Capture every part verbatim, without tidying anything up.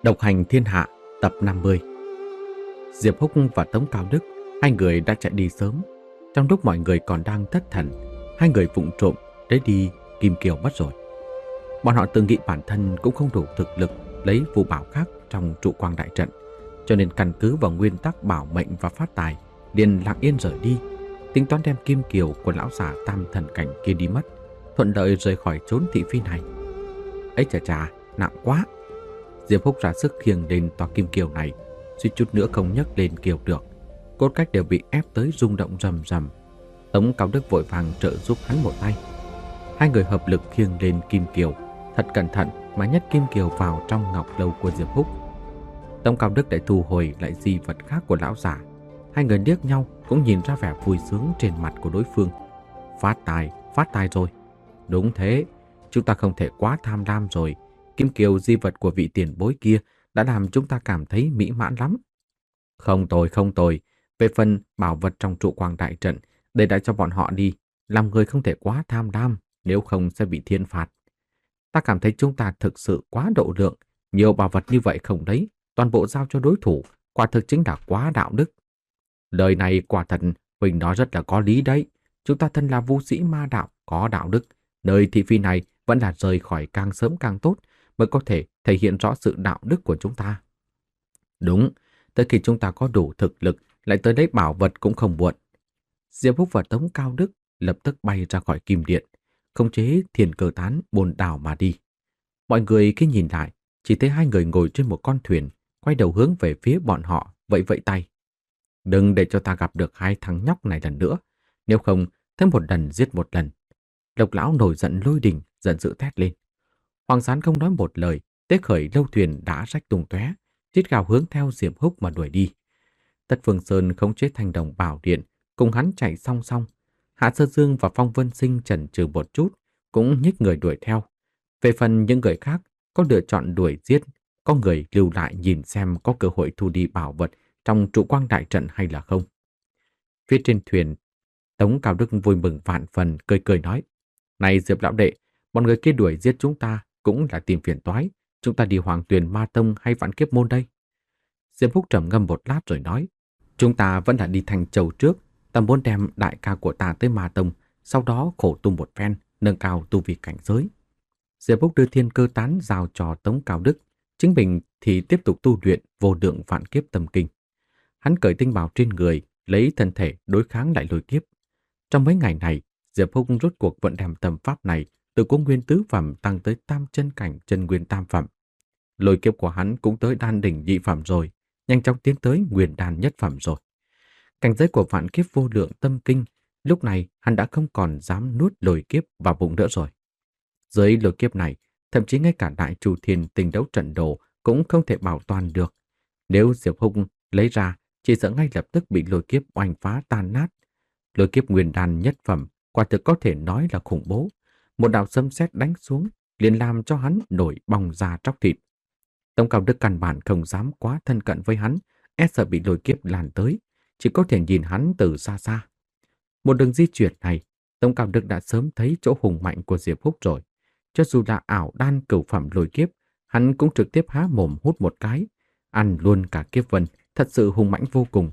Độc hành thiên hạ tập năm mươi. Diệp Húc và Tống Cao Đức, hai người đã chạy đi sớm. Trong lúc mọi người còn đang thất thần, hai người vụng trộm lấy đi Kim Kiều mất rồi. Bọn họ tự nghĩ bản thân cũng không đủ thực lực lấy phù bảo khác trong trụ quang đại trận, cho nên căn cứ vào nguyên tắc bảo mệnh và phát tài, liền lặng yên rời đi, tính toán đem Kim Kiều của lão già tam thần cảnh kia đi mất, thuận lợi rời khỏi chốn thị phi này. Ấy chà chà, nặng quá! Diệp Húc ra sức khiêng lên tòa Kim Kiều này, suýt chút nữa không nhấc lên kiều được. Cốt cách đều bị ép tới rung động rầm rầm. Tống Cao Đức vội vàng trợ giúp hắn một tay. Hai người hợp lực khiêng lên Kim Kiều, thật cẩn thận mà nhét Kim Kiều vào trong ngọc lâu của Diệp Húc. Tống Cao Đức lại thu hồi lại di vật khác của lão giả. Hai người liếc nhau cũng nhìn ra vẻ vui sướng trên mặt của đối phương. Phát tài, phát tài rồi. Đúng thế, chúng ta không thể quá tham lam rồi. Kim Kiều di vật của vị tiền bối kia đã làm chúng ta cảm thấy mỹ mãn lắm. Không tồi, không tồi. Về phần bảo vật trong trụ quang đại trận, để lại cho bọn họ đi. Làm người không thể quá tham lam, nếu không sẽ bị thiên phạt. Ta cảm thấy chúng ta thực sự quá độ lượng. Nhiều bảo vật như vậy không đấy, toàn bộ giao cho đối thủ, quả thực chính là quá đạo đức. Lời này quả thật Huỳnh nói rất là có lý đấy. Chúng ta thân là vũ sĩ ma đạo, có đạo đức. Nơi thị phi này vẫn là rời khỏi càng sớm càng tốt, mới có thể thể hiện rõ sự đạo đức của chúng ta. Đúng, tới khi chúng ta có đủ thực lực, lại tới lấy bảo vật cũng không muộn. Diệp Húc và Tống Cao Đức lập tức bay ra khỏi kim điện, khống chế thiên cơ tán bồn đảo mà đi. Mọi người khi nhìn lại, chỉ thấy hai người ngồi trên một con thuyền, quay đầu hướng về phía bọn họ, vẫy vẫy tay. Đừng để cho ta gặp được hai thằng nhóc này lần nữa, nếu không, thêm một lần giết một lần. Độc lão nổi giận lôi đình, giận dữ thét lên. Hoàng Sán không nói một lời, tế khởi lâu thuyền đã rách tung tóe, rít gào hướng theo Diệp Húc mà đuổi đi. Tất Phương Sơn khống chế thanh đồng bảo điện, cùng hắn chạy song song. Hạ Sơ Dương và Phong Vân Sinh chần chừ một chút, cũng nhích người đuổi theo. Về phần những người khác, có lựa chọn đuổi giết, có người lưu lại nhìn xem có cơ hội thu đi bảo vật trong trụ quang đại trận hay là không. Phía trên thuyền, Tống Cao Đức vui mừng vạn phần, cười cười nói: "Này Diệp lão đệ, bọn người kia đuổi giết chúng ta cũng là tìm phiền toái. Chúng ta đi Hoàng Tuyền Ma Tông hay Vạn Kiếp Môn đây?" Diệp Húc trầm ngâm một lát rồi nói: "Chúng ta vẫn là đi Thành Châu trước. Ta muốn đem đại ca của ta tới Ma Tông, sau đó khổ tu một phen, nâng cao tu vi cảnh giới." Diệp Húc đưa thiên cơ tán giao cho Tống Cao Đức, chính mình thì tiếp tục tu luyện vô lượng vạn kiếp tâm kinh. Hắn cởi tinh bào trên người, lấy thân thể đối kháng lại lôi kiếp. Trong mấy ngày này, Diệp Húc rốt cuộc vẫn đem tâm pháp này từ Cố Nguyên tứ phẩm tăng tới tam chân cảnh chân nguyên tam phẩm. Lôi kiếp của hắn cũng tới đan đỉnh nhị phẩm rồi, nhanh chóng tiến tới nguyên đan nhất phẩm rồi. Cảnh giới của vạn kiếp vô lượng tâm kinh, lúc này hắn đã không còn dám nuốt lôi kiếp vào bụng nữa rồi. Dưới lôi kiếp này, thậm chí ngay cả đại chu thiên tinh đấu trận đồ cũng không thể bảo toàn được. Nếu Diệp Húc lấy ra, chỉ sợ ngay lập tức bị lôi kiếp oanh phá tan nát. Lôi kiếp nguyên đan nhất phẩm quả thực có thể nói là khủng bố. Một đạo sấm sét đánh xuống liền làm cho hắn nổi bong da tróc thịt. Tống Cao Đức căn bản không dám quá thân cận với hắn, e sợ bị lôi kiếp lan tới, chỉ có thể nhìn hắn từ xa xa. Một đường di chuyển này, Tống Cao Đức đã sớm thấy chỗ hùng mạnh của Diệp Húc rồi. Cho dù là ảo đan cửu phẩm lôi kiếp, hắn cũng trực tiếp há mồm hút một cái, ăn luôn cả kiếp vân, thật sự hùng mãnh vô cùng.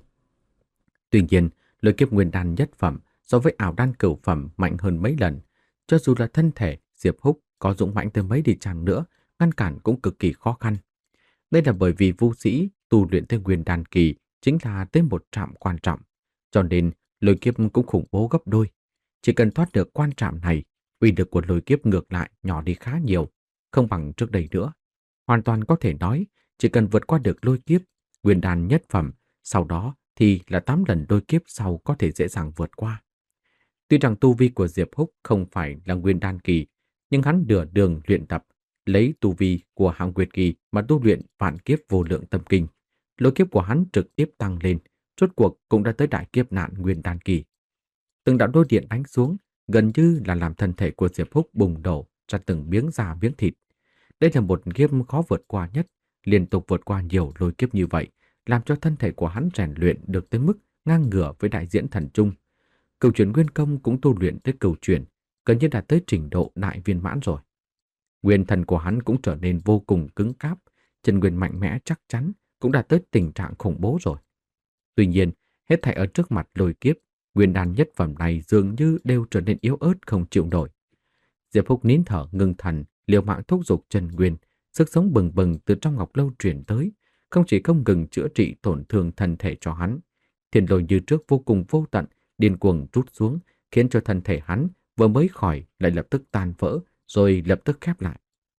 Tuy nhiên, lôi kiếp nguyên đan nhất phẩm so với ảo đan cửu phẩm mạnh hơn mấy lần. Cho dù là thân thể Diệp Húc có dũng mãnh tới mấy đi chăng nữa, ngăn cản cũng cực kỳ khó khăn. Đây là bởi vì vũ sĩ tu luyện tới nguyên đan kỳ chính là tới một trạm quan trọng, cho nên lôi kiếp cũng khủng bố gấp đôi. Chỉ cần thoát được quan trạm này, uy lực của lôi kiếp ngược lại nhỏ đi khá nhiều, không bằng trước đây nữa. Hoàn toàn có thể nói, chỉ cần vượt qua được lôi kiếp, nguyên đan nhất phẩm, sau đó thì là tám lần lôi kiếp sau có thể dễ dàng vượt qua. Tuy rằng tu vi của Diệp Húc không phải là nguyên đan kỳ, nhưng hắn nửa đường luyện tập, lấy tu vi của hạng nguyệt kỳ mà tu luyện vạn kiếp vô lượng tâm kinh. Lôi kiếp của hắn trực tiếp tăng lên, rốt cuộc cũng đã tới đại kiếp nạn nguyên đan kỳ. Từng đạo lôi điện đánh xuống, gần như là làm thân thể của Diệp Húc bùng nổ ra từng miếng da miếng thịt. Đây là một kiếp khó vượt qua nhất, liên tục vượt qua nhiều lôi kiếp như vậy, làm cho thân thể của hắn rèn luyện được tới mức ngang ngửa với đại diễn thần trung. Cửu chuyển nguyên công cũng tu luyện tới cửu chuyển, gần như đạt tới trình độ đại viên mãn rồi. Nguyên thần của hắn cũng trở nên vô cùng cứng cáp, chân nguyên mạnh mẽ chắc chắn cũng đã tới tình trạng khủng bố rồi. Tuy nhiên, hết thảy ở trước mặt lôi kiếp, nguyên đan nhất phẩm này dường như đều trở nên yếu ớt không chịu nổi. Diệp Húc nín thở ngưng thần, liều mạng thúc giục chân nguyên, sức sống bừng bừng từ trong ngọc lâu truyền tới, không chỉ không ngừng chữa trị tổn thương thân thể cho hắn, thiên lôi như trước vô cùng vô tận, điên cuồng trút xuống, khiến cho thân thể hắn vừa mới khỏi lại lập tức tan vỡ, rồi lập tức khép lại.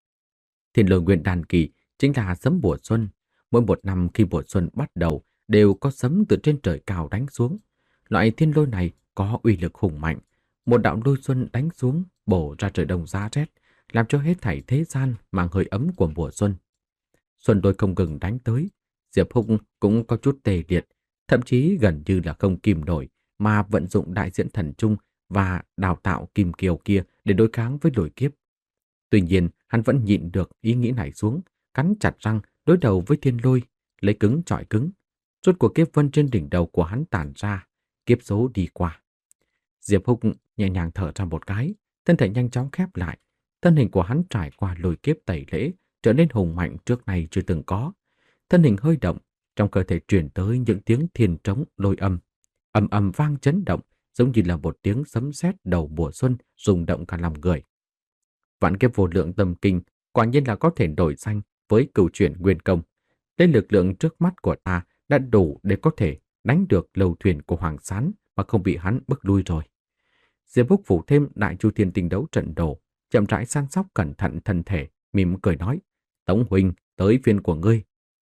Thiên lôi nguyên đan kỳ chính là sấm mùa xuân. Mỗi một năm khi mùa xuân bắt đầu đều có sấm từ trên trời cao đánh xuống. Loại thiên lôi này có uy lực hùng mạnh. Một đạo lôi xuân đánh xuống bổ ra trời đông giá rét, làm cho hết thảy thế gian mang hơi ấm của mùa xuân. Xuân đôi không ngừng đánh tới, Diệp Húc cũng có chút tê liệt, thậm chí gần như là không kìm nổi mà vận dụng đại diễn thần trung và đào tạo kim kiều kia để đối kháng với lôi kiếp. Tuy nhiên, hắn vẫn nhịn được ý nghĩ này xuống, cắn chặt răng đối đầu với thiên lôi, lấy cứng chọi cứng. Rốt cuộc kiếp vân trên đỉnh đầu của hắn tản ra, kiếp số đi qua. Diệp Húc nhẹ nhàng thở ra một cái, thân thể nhanh chóng khép lại. Thân hình của hắn trải qua lôi kiếp tẩy lễ, trở nên hùng mạnh trước nay chưa từng có. Thân hình hơi động, trong cơ thể truyền tới những tiếng thiên trống lôi âm, ầm ầm vang chấn động, giống như là một tiếng sấm sét đầu mùa xuân rung động cả lòng người. Vạn kiếp vô lượng tâm kinh quả nhiên là có thể đổi danh với cửu chuyển nguyên công. Đây lực lượng trước mắt của ta đã đủ để có thể đánh được lầu thuyền của Hoàng Sán mà không bị hắn bức lui rồi. Diệp Húc phủ thêm đại chu thiên tinh đấu trận đồ, chậm rãi săn sóc cẩn thận thân thể, mỉm cười nói: Tống huynh, tới phiên của ngươi.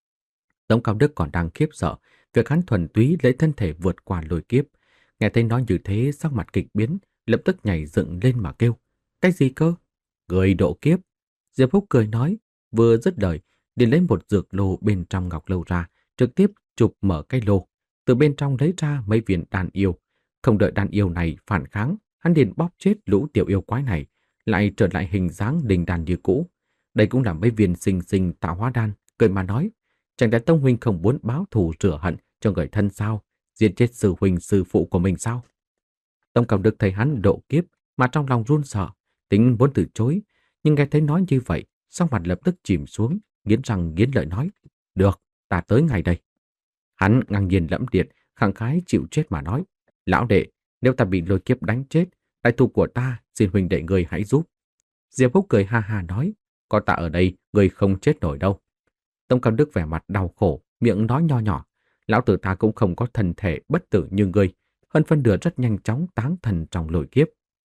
Tống Cao Đức còn đang khiếp sợ việc hắn thuần túy lấy thân thể vượt qua lôi kiếp. Nghe thấy nói như thế, sắc mặt kịch biến, lập tức nhảy dựng lên mà kêu: Cái gì cơ? Người độ kiếp. Diệp Húc cười nói, vừa dứt lời, liền lấy một dược lô bên trong ngọc lâu ra, trực tiếp chụp mở cái lô, từ bên trong lấy ra mấy viên đan yêu. Không đợi đan yêu này phản kháng, hắn liền bóp chết lũ tiểu yêu quái này, lại trở lại hình dáng đình đan như cũ. Đây cũng là mấy viên sinh sinh tạo hóa đan, cười mà nói: Chẳng lẽ Tông huynh không muốn báo thù rửa hận cho người thân sao? Giết chết sư huynh sư phụ của mình sao? Tông Cao Đức thấy hắn độ kiếp mà trong lòng run sợ, tính muốn từ chối, nhưng nghe thấy nói như vậy, sắc mặt lập tức chìm xuống, nghiến răng nghiến lợi nói: Được, ta tới ngay đây. Hắn ngang nhiên lẫm liệt, khẳng khái chịu chết mà nói: Lão đệ, nếu ta bị lôi kiếp đánh chết, đại thù của ta, xin huynh đệ người hãy giúp. Diệp Húc cười ha ha nói: Có ta ở đây, người không chết nổi đâu. Tông Cao Đức vẻ mặt đau khổ, miệng nói nho nhỏ: Lão tử ta cũng không có thân thể bất tử như ngươi, hơn phân nửa rất nhanh chóng táng thần trong lôi kiếp.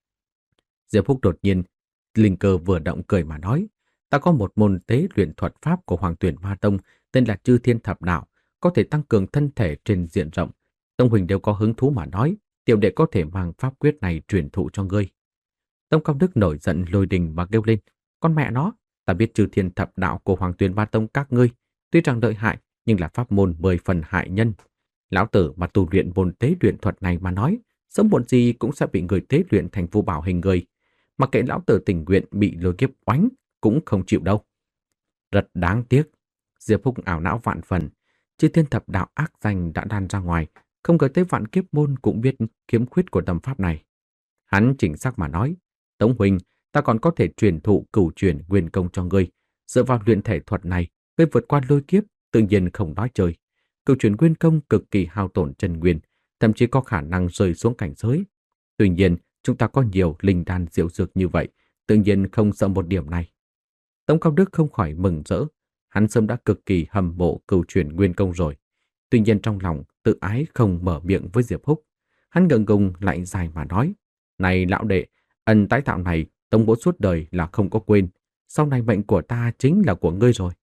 Diệp Húc đột nhiên linh cơ vừa động, cười mà nói: Ta có một môn tế luyện thuật pháp của Hoàng Tuyển Ma Tông tên là Chư Thiên Thập Đạo, có thể tăng cường thân thể trên diện rộng. Tông huynh đều có hứng thú mà nói, tiểu đệ có thể mang pháp quyết này truyền thụ cho ngươi. Tông Cao Đức nổi giận lôi đình mà kêu lên: Con mẹ nó, ta biết Chư Thiên Thập Đạo của Hoàng Tuyển Ma Tông các ngươi, tuy rằng lợi hại nhưng là pháp môn mười phần hại nhân. Lão tử mà tu luyện môn tế luyện thuật này mà nói, sớm muộn gì cũng sẽ bị người tế luyện thành phù bảo hình người. Mặc kệ lão tử tình nguyện bị lôi kiếp oánh cũng không chịu đâu. Rất đáng tiếc. Diệp Húc ảo não vạn phần. Chư Thiên Thập Đạo ác danh đã đan ra ngoài, không ngờ tới vạn kiếp môn cũng biết khiếm khuyết của tâm pháp này. Hắn chỉnh sắc mà nói: Tống huynh, ta còn có thể truyền thụ cửu truyền nguyên công cho ngươi. Dựa vào luyện thể thuật này, ngươi vượt qua lôi kiếp tự nhiên không nói chơi. Cửu truyền nguyên công cực kỳ hao tổn chân nguyên, thậm chí có khả năng rơi xuống cảnh giới. Tuy nhiên, chúng ta có nhiều linh đan diệu dược như vậy, tự nhiên không sợ một điểm này. Tống Cao Đức không khỏi mừng rỡ, hắn sớm đã cực kỳ hâm mộ cửu truyền nguyên công rồi. Tuy nhiên trong lòng tự ái không mở miệng với Diệp Húc. Hắn ngượng ngùng lại dài mà nói: Này lão đệ, ân tái tạo này Tống bố suốt đời là không có quên, sau này mệnh của ta chính là của ngươi rồi.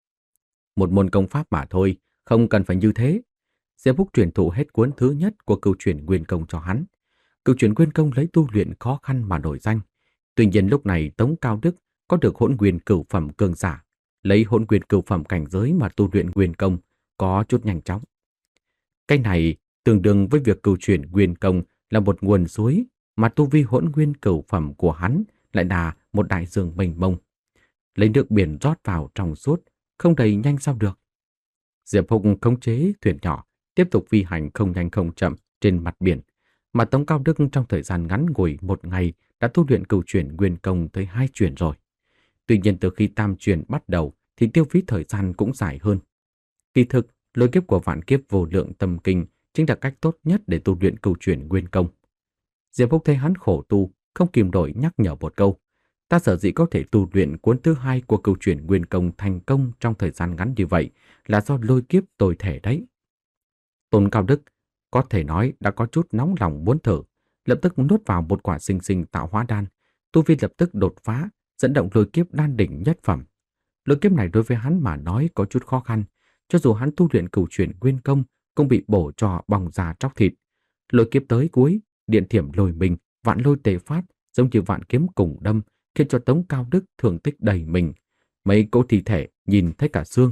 Một môn công pháp mà thôi, không cần phải như thế. Diệp Húc truyền thụ hết cuốn thứ nhất của cửu truyền nguyên công cho hắn. Cửu truyền nguyên công lấy tu luyện khó khăn mà nổi danh. Tuy nhiên lúc này Tống Cao Đức có được hỗn nguyên cửu phẩm cường giả, lấy hỗn nguyên cửu phẩm cảnh giới mà tu luyện nguyên công có chút nhanh chóng. Cái này tương đương với việc cửu truyền nguyên công là một nguồn suối, mà tu vi hỗn nguyên cửu phẩm của hắn lại là một đại dương mênh mông. Lấy nước biển rót vào trong suốt, không đầy nhanh sao được. Diệp Húc khống chế thuyền nhỏ, tiếp tục phi hành không nhanh không chậm trên mặt biển, mà Tống Cao Đức trong thời gian ngắn ngủi một ngày đã tu luyện cửu truyền nguyên công tới hai truyền rồi. Tuy nhiên từ khi tam truyền bắt đầu thì tiêu phí thời gian cũng dài hơn. Kỳ thực, lôi kiếp của vạn kiếp vô lượng tâm kinh chính là cách tốt nhất để tu luyện cửu chuyển nguyên công. Diệp Phúc thấy hắn khổ tu, không kìm nổi nhắc nhở một câu. Ta sở dĩ có thể tu luyện cuốn thứ hai của cửu chuyển nguyên công thành công trong thời gian ngắn như vậy là do lôi kiếp tồi thể đấy. Tôn Cao Đức có thể nói đã có chút nóng lòng muốn thử, lập tức nuốt vào một quả sinh sinh tạo hóa đan, tu vi lập tức đột phá, dẫn động lôi kiếp đan đỉnh nhất phẩm. Lôi kiếp này đối với hắn mà nói có chút khó khăn, cho dù hắn tu luyện cửu chuyển nguyên công cũng bị bổ trò bong da tróc thịt. Lôi kiếp tới cuối, điện thiểm lôi mình, vạn lôi tề phát, giống như vạn kiếm cùng đâm, khiến cho Tống Cao Đức thương tích đầy mình. Mấy cỗ thi thể nhìn thấy cả xương.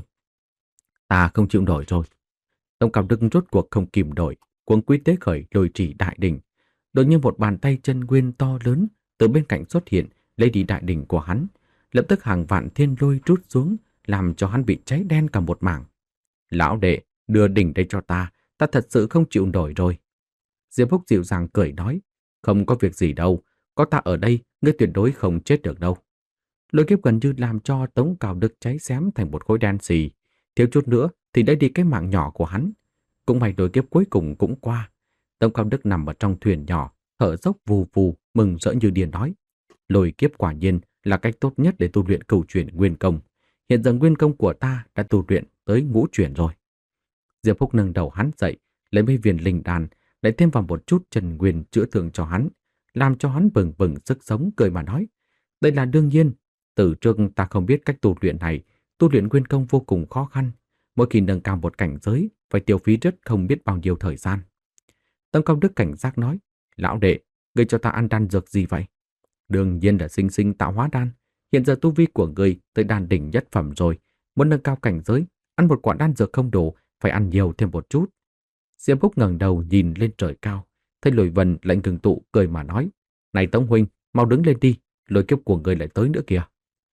Ta không chịu nổi rồi. Tống Cao Đức rốt cuộc không kìm nổi, cuống quýt tế khởi lôi trì đại đỉnh. Đột nhiên một bàn tay chân nguyên to lớn từ bên cạnh xuất hiện, lấy đi đại đỉnh của hắn. Lập tức hàng vạn thiên lôi trút xuống, làm cho hắn bị cháy đen cả một mảng. Lão đệ, đưa đỉnh đây cho ta, ta thật sự không chịu nổi rồi. Diệp Phúc dịu dàng cười nói, không có việc gì đâu, có ta ở đây, ngươi tuyệt đối không chết được đâu. Lôi kiếp gần như làm cho Tống Cao Đức cháy xém thành một khối đen xì, thiếu chút nữa thì đã đi cái mạng nhỏ của hắn. Cũng may lôi kiếp cuối cùng cũng qua. Tống Cao Đức nằm ở trong thuyền nhỏ, thở dốc vù vù, mừng rỡ như điên nói, lôi kiếp quả nhiên là cách tốt nhất để tu luyện cửu chuyển nguyên công. Hiện giờ nguyên công của ta đã tu luyện tới ngũ chuyển rồi. Diệp Phúc nâng đầu hắn dậy, lấy mấy viên linh đan, lại thêm vào một chút chân nguyên chữa thương cho hắn, làm cho hắn bừng bừng sức sống, cười mà nói, đây là đương nhiên. Từ trước ta không biết cách tu luyện này, tu luyện nguyên công vô cùng khó khăn. Mỗi khi nâng cao một cảnh giới, phải tiêu phí rất không biết bao nhiêu thời gian. Tống Cao Đức cảnh giác nói, lão đệ, ngươi cho ta ăn đan dược gì vậy? Đương nhiên là sinh sinh tạo hóa đan. Hiện giờ tu vi của ngươi tới đan đỉnh nhất phẩm rồi, muốn nâng cao cảnh giới, ăn một quả đan dược không đủ, phải ăn nhiều thêm một chút. Diệp Phúc ngẩng đầu nhìn lên trời cao, thấy Lôi Vân lạnh cường tụ cười mà nói, này Tống huynh, mau đứng lên đi, lôi kiếp của ngươi lại tới nữa kìa.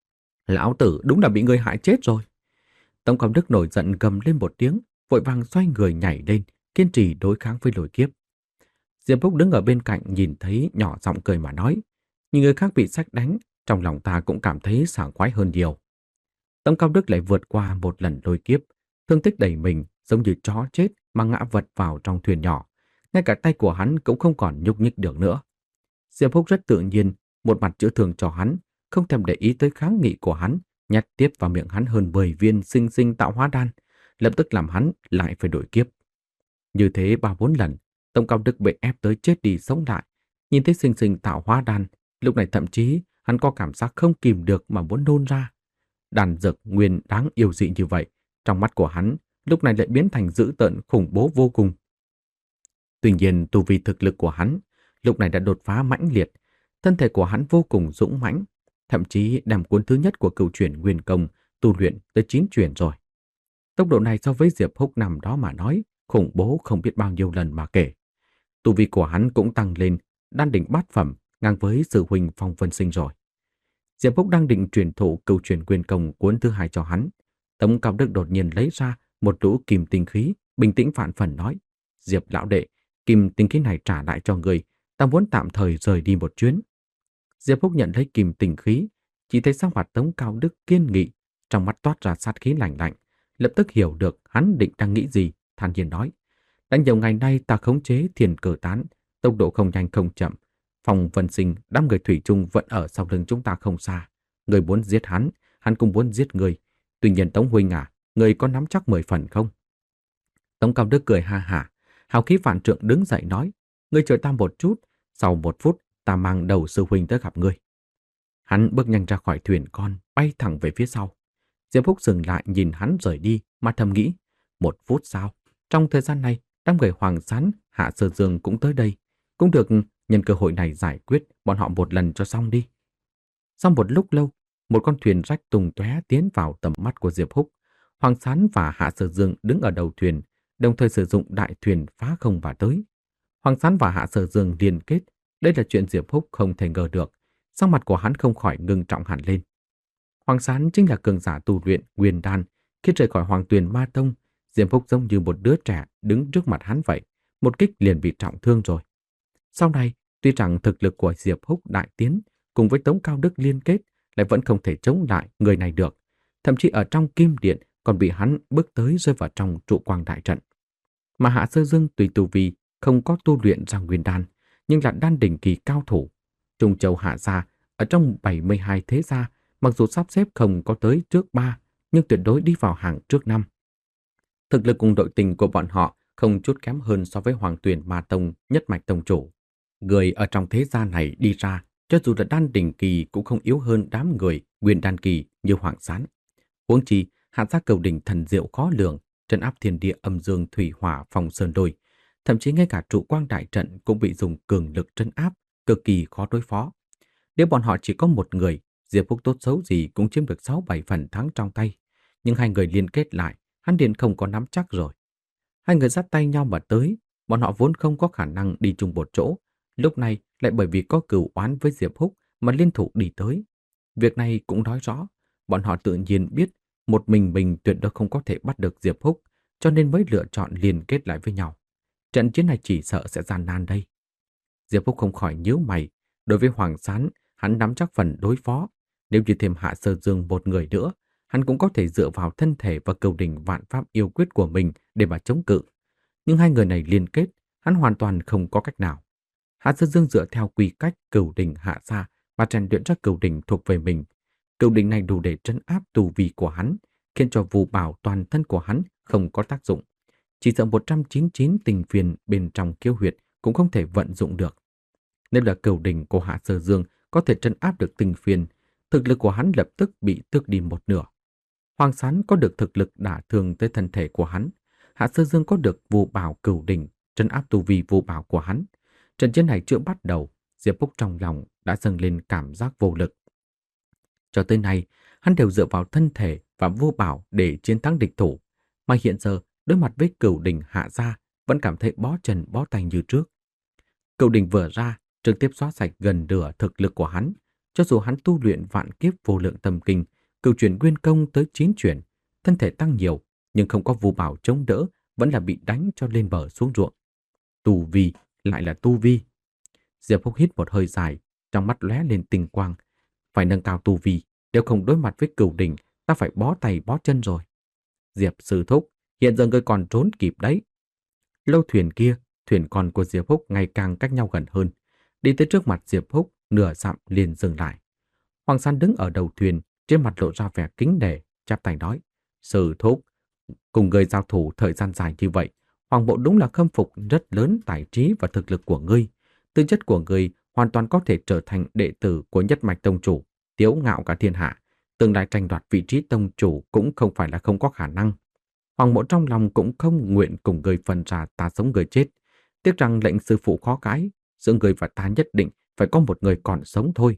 Lão tử đúng là bị ngươi hại chết rồi. Tống Cao Đức nổi giận gầm lên một tiếng, vội vàng xoay người nhảy lên, kiên trì đối kháng với lôi kiếp. Diệp Phúc đứng ở bên cạnh nhìn thấy nhỏ giọng cười mà nói, nhìn người khác bị sách đánh, trong lòng ta cũng cảm thấy sảng khoái hơn nhiều. Tống Cao Đức lại vượt qua một lần lôi kiếp, thương tích đầy mình giống như chó chết mà ngã vật vào trong thuyền nhỏ, ngay cả tay của hắn cũng không còn nhúc nhích được nữa. Diệp Phúc rất tự nhiên, một mặt chữa thương cho hắn, không thèm để ý tới kháng nghị của hắn, nhét tiếp vào miệng hắn hơn mười viên sinh sinh tạo hóa đan, lập tức làm hắn lại phải đổi kiếp. Như thế ba bốn lần, Tống Cao Đức bị ép tới chết đi sống lại, nhìn thấy sinh sinh tạo hóa đan, lúc này thậm chí hắn có cảm giác không kìm được mà muốn nôn ra. Đan dược nguyên đáng yêu dị như vậy, trong mắt của hắn lúc này lại biến thành dữ tợn khủng bố vô cùng. Tuy nhiên tu vi thực lực của hắn lúc này đã đột phá mãnh liệt, thân thể của hắn vô cùng dũng mãnh, thậm chí đem cuốn thứ nhất của cửu chuyển nguyên công tu luyện tới chín chuyển rồi. Tốc độ này so với Diệp Húc năm đó mà nói, khủng bố không biết bao nhiêu lần mà kể. Tu vi của hắn cũng tăng lên, đan đỉnh bát phẩm, ngang với sư huynh Phong Vân Sinh rồi. Diệp Húc đang định truyền thụ cửu chuyển nguyên công cuốn thứ hai cho hắn. Tống Cao Đức đột nhiên lấy ra một lũ kim tinh khí, bình tĩnh phản phần nói, Diệp lão đệ, kim tinh khí này trả lại cho người, ta muốn tạm thời rời đi một chuyến. Diệp Húc nhận lấy kim tinh khí, chỉ thấy sắc mặt Tống Cao Đức kiên nghị, trong mắt toát ra sát khí lạnh lạnh, lập tức hiểu được hắn định đang nghĩ gì, than nhiên nói, đã nhiều ngày nay ta khống chế thiền cờ tán, tốc độ không nhanh không chậm, Phong Vân Sinh đám người thủy chung vẫn ở sau lưng chúng ta không xa, người muốn giết hắn, hắn cũng muốn giết người. Tuy nhiên Tống huynh à, người có nắm chắc mười phần không? Tống Cao Đức cười ha hả, hào khí vạn trượng đứng dậy nói, ngươi chờ ta một chút, sau một phút ta mang đầu sư huynh tới gặp ngươi. Hắn bước nhanh ra khỏi thuyền con, bay thẳng về phía sau. Diệp Phúc dừng lại nhìn hắn rời đi, mà thầm nghĩ, một phút sau, trong thời gian này, đám người Hoàng Sán, Hạ Sơ Dương cũng tới đây, cũng được nhân cơ hội này giải quyết bọn họ một lần cho xong đi. Sau một lúc lâu, một con thuyền rách tung tóe tiến vào tầm mắt của Diệp Húc. Hoàng Sán và Hạ Sơ Dương đứng ở đầu thuyền, đồng thời sử dụng đại thuyền phá không và tới. Hoàng Sán và Hạ Sơ Dương liên kết, đây là chuyện Diệp Húc không thể ngờ được. Sắc mặt của hắn không khỏi ngưng trọng hẳn lên. Hoàng Sán chính là cường giả tu luyện nguyên đan, khi rời khỏi Hoàng Tuyền Ma Tông, Diệp Húc giống như một đứa trẻ đứng trước mặt hắn vậy, một kích liền bị trọng thương rồi. Sau này, tuy rằng thực lực của Diệp Húc đại tiến, cùng với Tống Cao Đức liên kết, lại vẫn không thể chống lại người này được. thậm chí ở trong kim điện còn bị hắn bước tới rơi vào trong trụ quang đại trận. Mà Hạ Sơ Dương tùy tu vi không có tu luyện ra nguyên đan, nhưng là đan đỉnh kỳ cao thủ. Trung Châu Hạ gia ở trong bảy mươi hai thế gia, mặc dù sắp xếp không có tới trước ba, nhưng tuyệt đối đi vào hàng trước năm. Thực lực cùng đội tình của bọn họ không chút kém hơn so với Hoàng Tuyền Ma Tông nhất mạch tông chủ. Người ở trong thế gia này đi ra, cho dù là đan đỉnh kỳ cũng không yếu hơn đám người nguyên đan kỳ như Hoàng Sán. Huống chi, Hạ gia cầu đỉnh thần diệu khó lường, trấn áp thiên địa âm dương thủy hỏa phong sơn đôi, thậm chí ngay cả trụ quang đại trận cũng bị dùng cường lực trấn áp, cực kỳ khó đối phó. Nếu bọn họ chỉ có một người, Diệp Phúc tốt xấu gì cũng chiếm được sáu bảy phần thắng trong tay, nhưng hai người liên kết lại, hắn liền không có nắm chắc rồi. Hai người dắt tay nhau mà tới, bọn họ vốn không có khả năng đi chung một chỗ, lúc này lại bởi vì có cừu oán với Diệp Húc mà liên thủ đi tới. Việc này cũng nói rõ, bọn họ tự nhiên biết một mình mình tuyệt đối không có thể bắt được Diệp Húc, cho nên mới lựa chọn liên kết lại với nhau. Trận chiến này chỉ sợ sẽ gian nan đây. Diệp Húc không khỏi nhíu mày, đối với Hoàng Sán, hắn nắm chắc phần đối phó, nếu như thêm Hạ Sơ Dương một người nữa, hắn cũng có thể dựa vào thân thể và cửu đỉnh vạn pháp yêu quyết của mình để mà chống cự. Nhưng hai người này liên kết, hắn hoàn toàn không có cách nào. Hạ Sơ Dương dựa theo quy cách cửu đỉnh hạ gia và rèn luyện ra cửu đỉnh thuộc về mình. Cửu đỉnh này đủ để trấn áp tu vi của hắn, khiến cho phù bảo toàn thân của hắn không có tác dụng. Chỉ sợ một trăm chín mươi chín tình phiền bên trong kiêu huyệt cũng không thể vận dụng được. Nếu là cửu đỉnh của Hạ Sơ Dương có thể trấn áp được tình phiền, thực lực của hắn lập tức bị tước đi một nửa. Hoàng Sán có được thực lực đả thương tới thân thể của hắn, Hạ Sơ Dương có được vu bảo cửu đỉnh trấn áp tu vi vu bảo của hắn. Trận chiến này chưa bắt đầu, Diệp Phúc trong lòng đã dâng lên cảm giác vô lực. Cho tới nay, hắn đều dựa vào thân thể và vu bảo để chiến thắng địch thủ, mà hiện giờ đối mặt với cửu đỉnh hạ gia vẫn cảm thấy bó chân bó tay như trước. Cửu đỉnh vừa ra, trực tiếp xóa sạch gần nửa thực lực của hắn. Cho dù hắn tu luyện vạn kiếp vô lượng tâm kinh, cửu chuyển nguyên công tới chín chuyển, thân thể tăng nhiều, nhưng không có vu bảo chống đỡ, vẫn là bị đánh cho lên bờ xuống ruộng. Tu vi lại là tu vi. Diệp Phúc hít một hơi dài, trong mắt lóe lên tinh quang. Phải nâng cao tu vi, nếu không đối mặt với cửu đỉnh, ta phải bó tay bó chân rồi. Diệp sư thúc, hiện giờ ngươi còn trốn kịp đấy. Lâu thuyền kia, thuyền con của Diệp Phúc ngày càng cách nhau gần hơn. Đi tới trước mặt Diệp Phúc, nửa dặm liền dừng lại. Hoàng San đứng ở đầu thuyền, trên mặt lộ ra vẻ kính nể, chắp tay nói: Sư thúc, cùng người giao thủ thời gian dài như vậy, Hoàng bộ đúng là khâm phục rất lớn tài trí và thực lực của ngươi. Tư chất của ngươi hoàn toàn có thể trở thành đệ tử của nhất mạch tông chủ, tiếu ngạo cả thiên hạ. Tương lai tranh đoạt vị trí tông chủ cũng không phải là không có khả năng. Hoàng mộ trong lòng cũng không nguyện cùng người phân ra ta sống người chết. Tiếc rằng lệnh sư phụ khó cãi, giữa người và ta nhất định phải có một người còn sống thôi.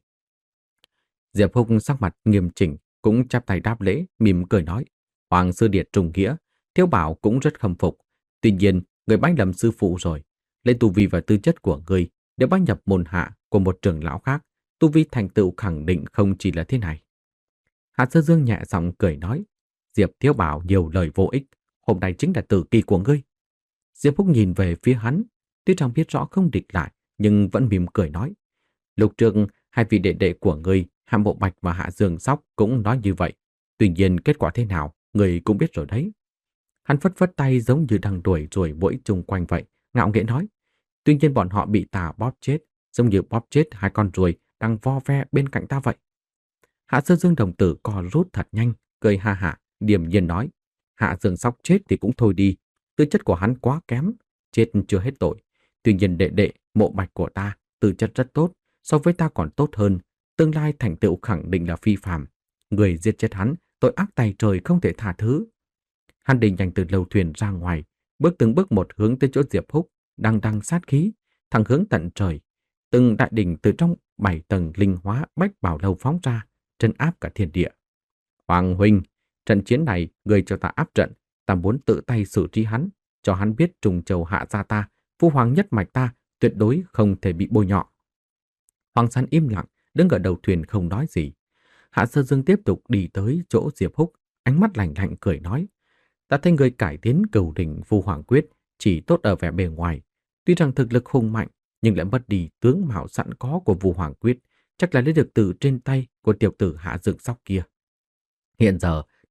Diệp Húc sắc mặt nghiêm chỉnh, cũng chắp tay đáp lễ, mỉm cười nói: Hoàng sư điệt trùng nghĩa, Thiếu Bảo cũng rất khâm phục. Tuy nhiên, người bái lầm sư phụ rồi. Lấy tu vi và tư chất của người, nếu bái nhập môn hạ của một trưởng lão khác, tu vi thành tựu khẳng định không chỉ là thế này. Hạ Sơ Dương nhẹ giọng cười nói: Diệp Thiếu Bảo nhiều lời vô ích, hôm nay chính là tử kỳ của ngươi. Diệp Húc nhìn về phía hắn, tuy rằng biết rõ không địch lại, nhưng vẫn mỉm cười nói: Lúc trước, hai vị đệ đệ của ngươi, Hạ Bộ Bạch và Hạ Dương Sóc cũng nói như vậy. Tuy nhiên kết quả thế nào, ngươi cũng biết rồi đấy. Hắn phất phất tay giống như đang đuổi ruồi muỗi chung quanh vậy, ngạo nghễ nói: Tuy nhiên bọn họ bị tà bóp chết, giống như bóp chết hai con ruồi đang vo ve bên cạnh ta vậy. Hạ Sơ Dương đồng tử co rút thật nhanh, cười ha hả, điềm nhiên nói: Hạ Dương Sóc chết thì cũng thôi đi, tư chất của hắn quá kém, chết chưa hết tội. Tuy nhiên đệ đệ Mộ Bạch của ta tư chất rất tốt, so với ta còn tốt hơn, tương lai thành tựu khẳng định là phi phàm. Người giết chết hắn, tội ác tày trời không thể tha thứ. Hắn định nhanh từ lầu thuyền ra ngoài, bước từng bước một hướng tới chỗ Diệp Húc đang đang sát khí, thẳng hướng tận trời. Từng đại đỉnh từ trong bảy tầng linh hóa bách bảo lâu phóng ra, trấn áp cả thiên địa. Hoàng huynh, trận chiến này người cho ta áp trận, ta muốn tự tay xử trí hắn, cho hắn biết trùng châu hạ gia ta, phu hoàng nhất mạch ta tuyệt đối không thể bị bôi nhọ. Hoàng San im lặng, đứng ở đầu thuyền không nói gì. Hạ Sơ Dương tiếp tục đi tới chỗ Diệp Húc, ánh mắt lạnh lạnh cười nói: Ta thấy người cải tiến cửu đỉnh Phu Hoàng Quyết chỉ tốt ở vẻ bề ngoài, tuy rằng thực lực hùng mạnh nhưng lại mất đi tướng mạo sẵn có của Phu Hoàng Quyết, chắc là lấy được từ trên tay của tiểu tử Hạ Dương Sóc kia. Hiện giờ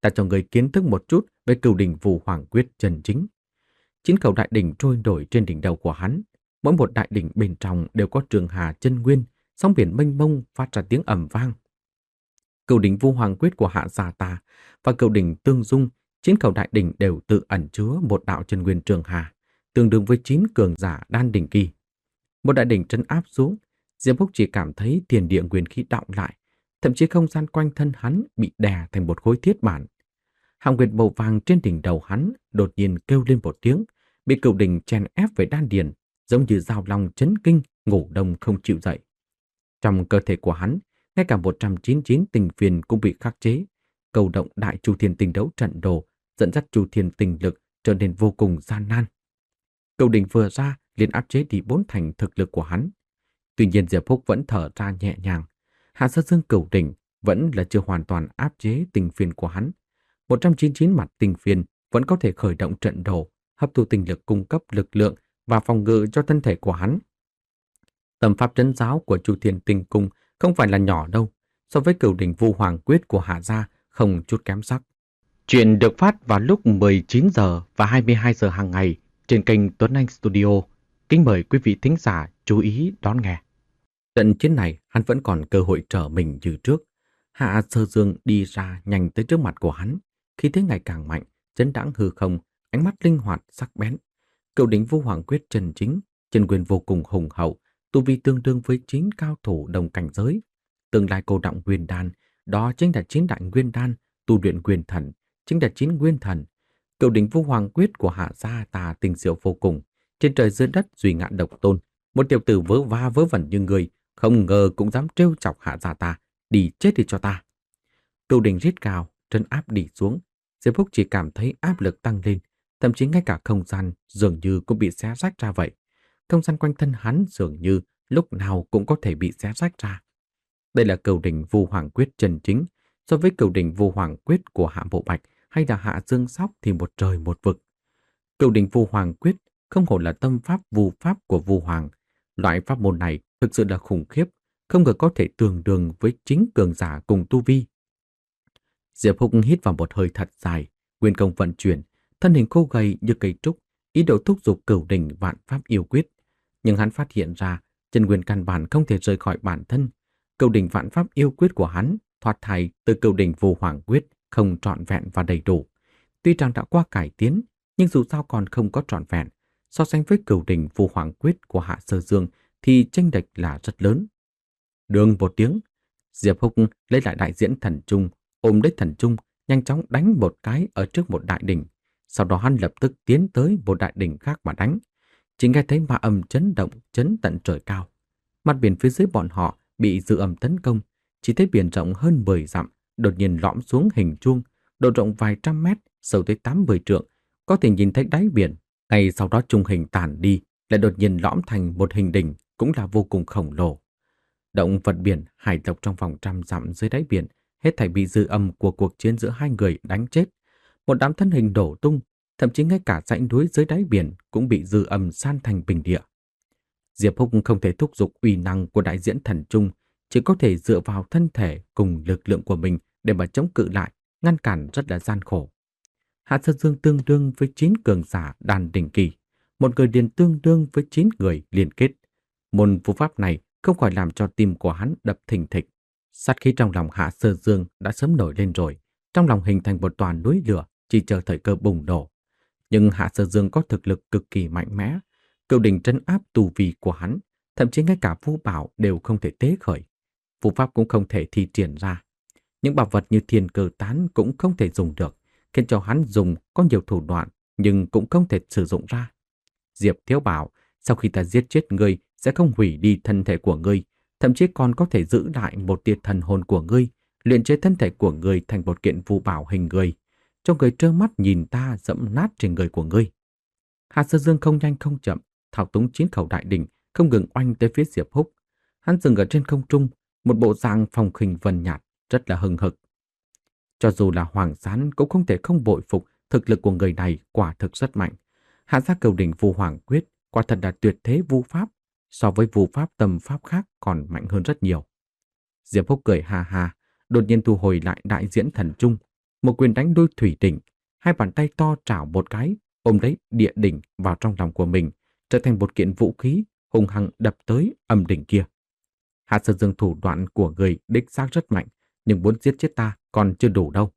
Ta cho người kiến thức một chút về cửu đỉnh Vu Hoàng Quyết chân chính. Chín cầu đại đỉnh trôi nổi trên đỉnh đầu của hắn. Mỗi một đại đỉnh bên trong đều có trường hà chân nguyên, sóng biển mênh mông phát ra tiếng ầm vang. Cửu đỉnh Vu Hoàng Quyết của Hạ gia ta và cửu đỉnh Tương Dung, chín cầu đại đỉnh đều tự ẩn chứa một đạo chân nguyên trường hà, tương đương với chín cường giả đan đỉnh kỳ. Một đại đỉnh trấn áp xuống, Diệp Húc chỉ cảm thấy thiên địa nguyên khí đọng lại, thậm chí không gian quanh thân hắn bị đè thành một khối thiết bản. Hào nguyệt màu vàng trên đỉnh đầu hắn đột nhiên kêu lên một tiếng, bị cửu đỉnh chèn ép về đan điền, giống như dao long chấn kinh, ngủ đông không chịu dậy. Trong cơ thể của hắn, ngay cả một trăm chín mươi chín tinh phiền cũng bị khắc chế. Cầu động đại chu thiên tinh đấu trận đồ, dẫn dắt chu thiên tinh lực trở nên vô cùng gian nan. Cửu đỉnh vừa ra liền áp chế đi bốn thành thực lực của hắn. Tuy nhiên Diệp Húc vẫn thở ra nhẹ nhàng. Hạ Sơ Dương cửu đỉnh vẫn là chưa hoàn toàn áp chế tinh phiền của hắn. một trăm chín mươi chín mặt tinh phiền vẫn có thể khởi động trận đồ, hấp thu tinh lực cung cấp lực lượng và phòng ngự cho thân thể của hắn. Tầm pháp trấn giáo của Chu Thiên Tinh Cung không phải là nhỏ đâu, so với cửu đỉnh Vu Hoàng Quyết của Hạ gia không chút kém sắc. Chuyện được phát vào lúc mười chín giờ và hai mươi hai giờ hàng ngày trên kênh Tuấn Anh Studio. Kính mời quý vị thính giả chú ý đón nghe. Trận chiến này hắn vẫn còn cơ hội trở mình như trước. Hạ Sơ Dương đi ra nhanh tới trước mặt của hắn, khí thế ngày càng mạnh, chấn đãng hư không, ánh mắt linh hoạt sắc bén. Cửu đỉnh Vu Hoàng Quyết chân chính, chân nguyên vô cùng hùng hậu, tu vi tương đương với chín cao thủ đồng cảnh giới. Tương lai cô động nguyên đan, đó chính là chín đại nguyên đan, tu luyện nguyên thần, chính là chín nguyên thần. Cửu đỉnh Vu Hoàng Quyết của Hạ gia ta tinh diệu vô cùng, trên trời dưới đất duy ngạn độc tôn, một tiểu tử vớ va vớ vẩn như người, không ngờ cũng dám trêu chọc Hạ gia ta, đi chết đi cho ta. Cửu đỉnh rít cao, trấn áp đi xuống, Diệp Húc chỉ cảm thấy áp lực tăng lên, thậm chí ngay cả không gian dường như cũng bị xé rách ra vậy. Không gian quanh thân hắn dường như lúc nào cũng có thể bị xé rách ra. Đây là cửu đỉnh Vu Hoàng Quyết chân chính, so với cửu đỉnh Vu Hoàng Quyết của Hạ Bộ Bạch hay là Hạ Dương Sóc thì một trời một vực. Cửu đỉnh Vu Hoàng Quyết không hổ là tâm pháp vu pháp của Vu Hoàng. Loại pháp môn này thực sự là khủng khiếp, không ngờ có thể tương đương với chính cường giả cùng tu vi. Diệp Húc hít vào một hơi thật dài, nguyên công vận chuyển, thân hình khô gầy như cây trúc, ý đồ thúc giục cửu đỉnh vạn pháp yêu quyết. Nhưng hắn phát hiện ra, chân nguyên căn bản không thể rời khỏi bản thân. Cửu đỉnh vạn pháp yêu quyết của hắn thoát thai từ cửu đỉnh Vu Hoàng Quyết không trọn vẹn và đầy đủ. Tuy rằng đã qua cải tiến, nhưng dù sao còn không có trọn vẹn. So sánh với cửu đỉnh Vu Hoàng Quyết của Hạ Sơ Dương thì chênh lệch là rất lớn. Đường một tiếng, Diệp Húc lấy lại đại diễn thần trung, ôm lấy thần trung, nhanh chóng đánh một cái ở trước một đại đỉnh. Sau đó hắn lập tức tiến tới một đại đỉnh khác mà đánh. Chỉ nghe thấy ma âm chấn động, chấn tận trời cao. Mặt biển phía dưới bọn họ bị dư âm tấn công, chỉ thấy biển rộng hơn mười dặm, đột nhiên lõm xuống hình chuông, độ rộng vài trăm mét, sâu tới tám mươi trượng, có thể nhìn thấy đáy biển. Ngay sau đó trung hình tàn đi, lại đột nhiên lõm thành một hình đỉnh, cũng là vô cùng khổng lồ. Động vật biển, hải tộc trong vòng trăm dặm dưới đáy biển, hết thảy bị dư âm của cuộc chiến giữa hai người đánh chết. Một đám thân hình đổ tung, thậm chí ngay cả dãy núi dưới đáy biển cũng bị dư âm san thành bình địa. Diệp Húc không thể thúc giục uy năng của đại diễn thần trung, chỉ có thể dựa vào thân thể cùng lực lượng của mình để mà chống cự lại, ngăn cản rất là gian khổ. Hạ Sơ Dương tương đương với chín cường giả đàn đỉnh kỳ, một người liền tương đương với chín người liên kết. Môn phù pháp này không khỏi làm cho tim của hắn đập thình thịch. Sát khí trong lòng Hạ Sơ Dương đã sớm nổi lên rồi, trong lòng hình thành một toàn núi lửa, chỉ chờ thời cơ bùng nổ. Nhưng Hạ Sơ Dương có thực lực cực kỳ mạnh mẽ, cửu đỉnh trấn áp tu vi của hắn, thậm chí ngay cả phù bảo đều không thể tế khởi, phù pháp cũng không thể thi triển ra. Những bảo vật như thiên cơ tán cũng không thể dùng được, khiến cho hắn dùng có nhiều thủ đoạn nhưng cũng không thể sử dụng ra. Diệp Thiếu bảo, sau khi ta giết chết ngươi sẽ không hủy đi thân thể của ngươi, thậm chí còn có thể giữ lại một tia thần hồn của ngươi, luyện chế thân thể của ngươi thành một kiện phù bảo hình người, cho người trơ mắt nhìn ta dẫm nát trên người của ngươi. Hạ Sơ Dương không nhanh không chậm, thao túng chín khẩu đại đỉnh, không ngừng oanh tới phía Diệp Húc. Hắn dừng ở trên không trung, một bộ dạng phong khinh vân nhạt, rất là hừng hực. Cho dù là Hoàng Sán cũng không thể không bội phục thực lực của người này, quả thực rất mạnh. Hạ gia cửu đỉnh Vu Hoàng Quyết quả thật là tuyệt thế vu pháp, so với vu pháp tầm pháp khác còn mạnh hơn rất nhiều. Diệp Húc cười ha ha, đột nhiên thu hồi lại đại diễn thần trung. một quyền đánh đôi thủy đỉnh, hai bàn tay to trảo một cái, ôm lấy địa đỉnh vào trong lòng của mình, trở thành một kiện vũ khí hung hăng đập tới âm đỉnh kia. Hạ Sơn Dương, thủ đoạn của người đích xác rất mạnh, nhưng muốn giết chết ta còn chưa đủ đâu.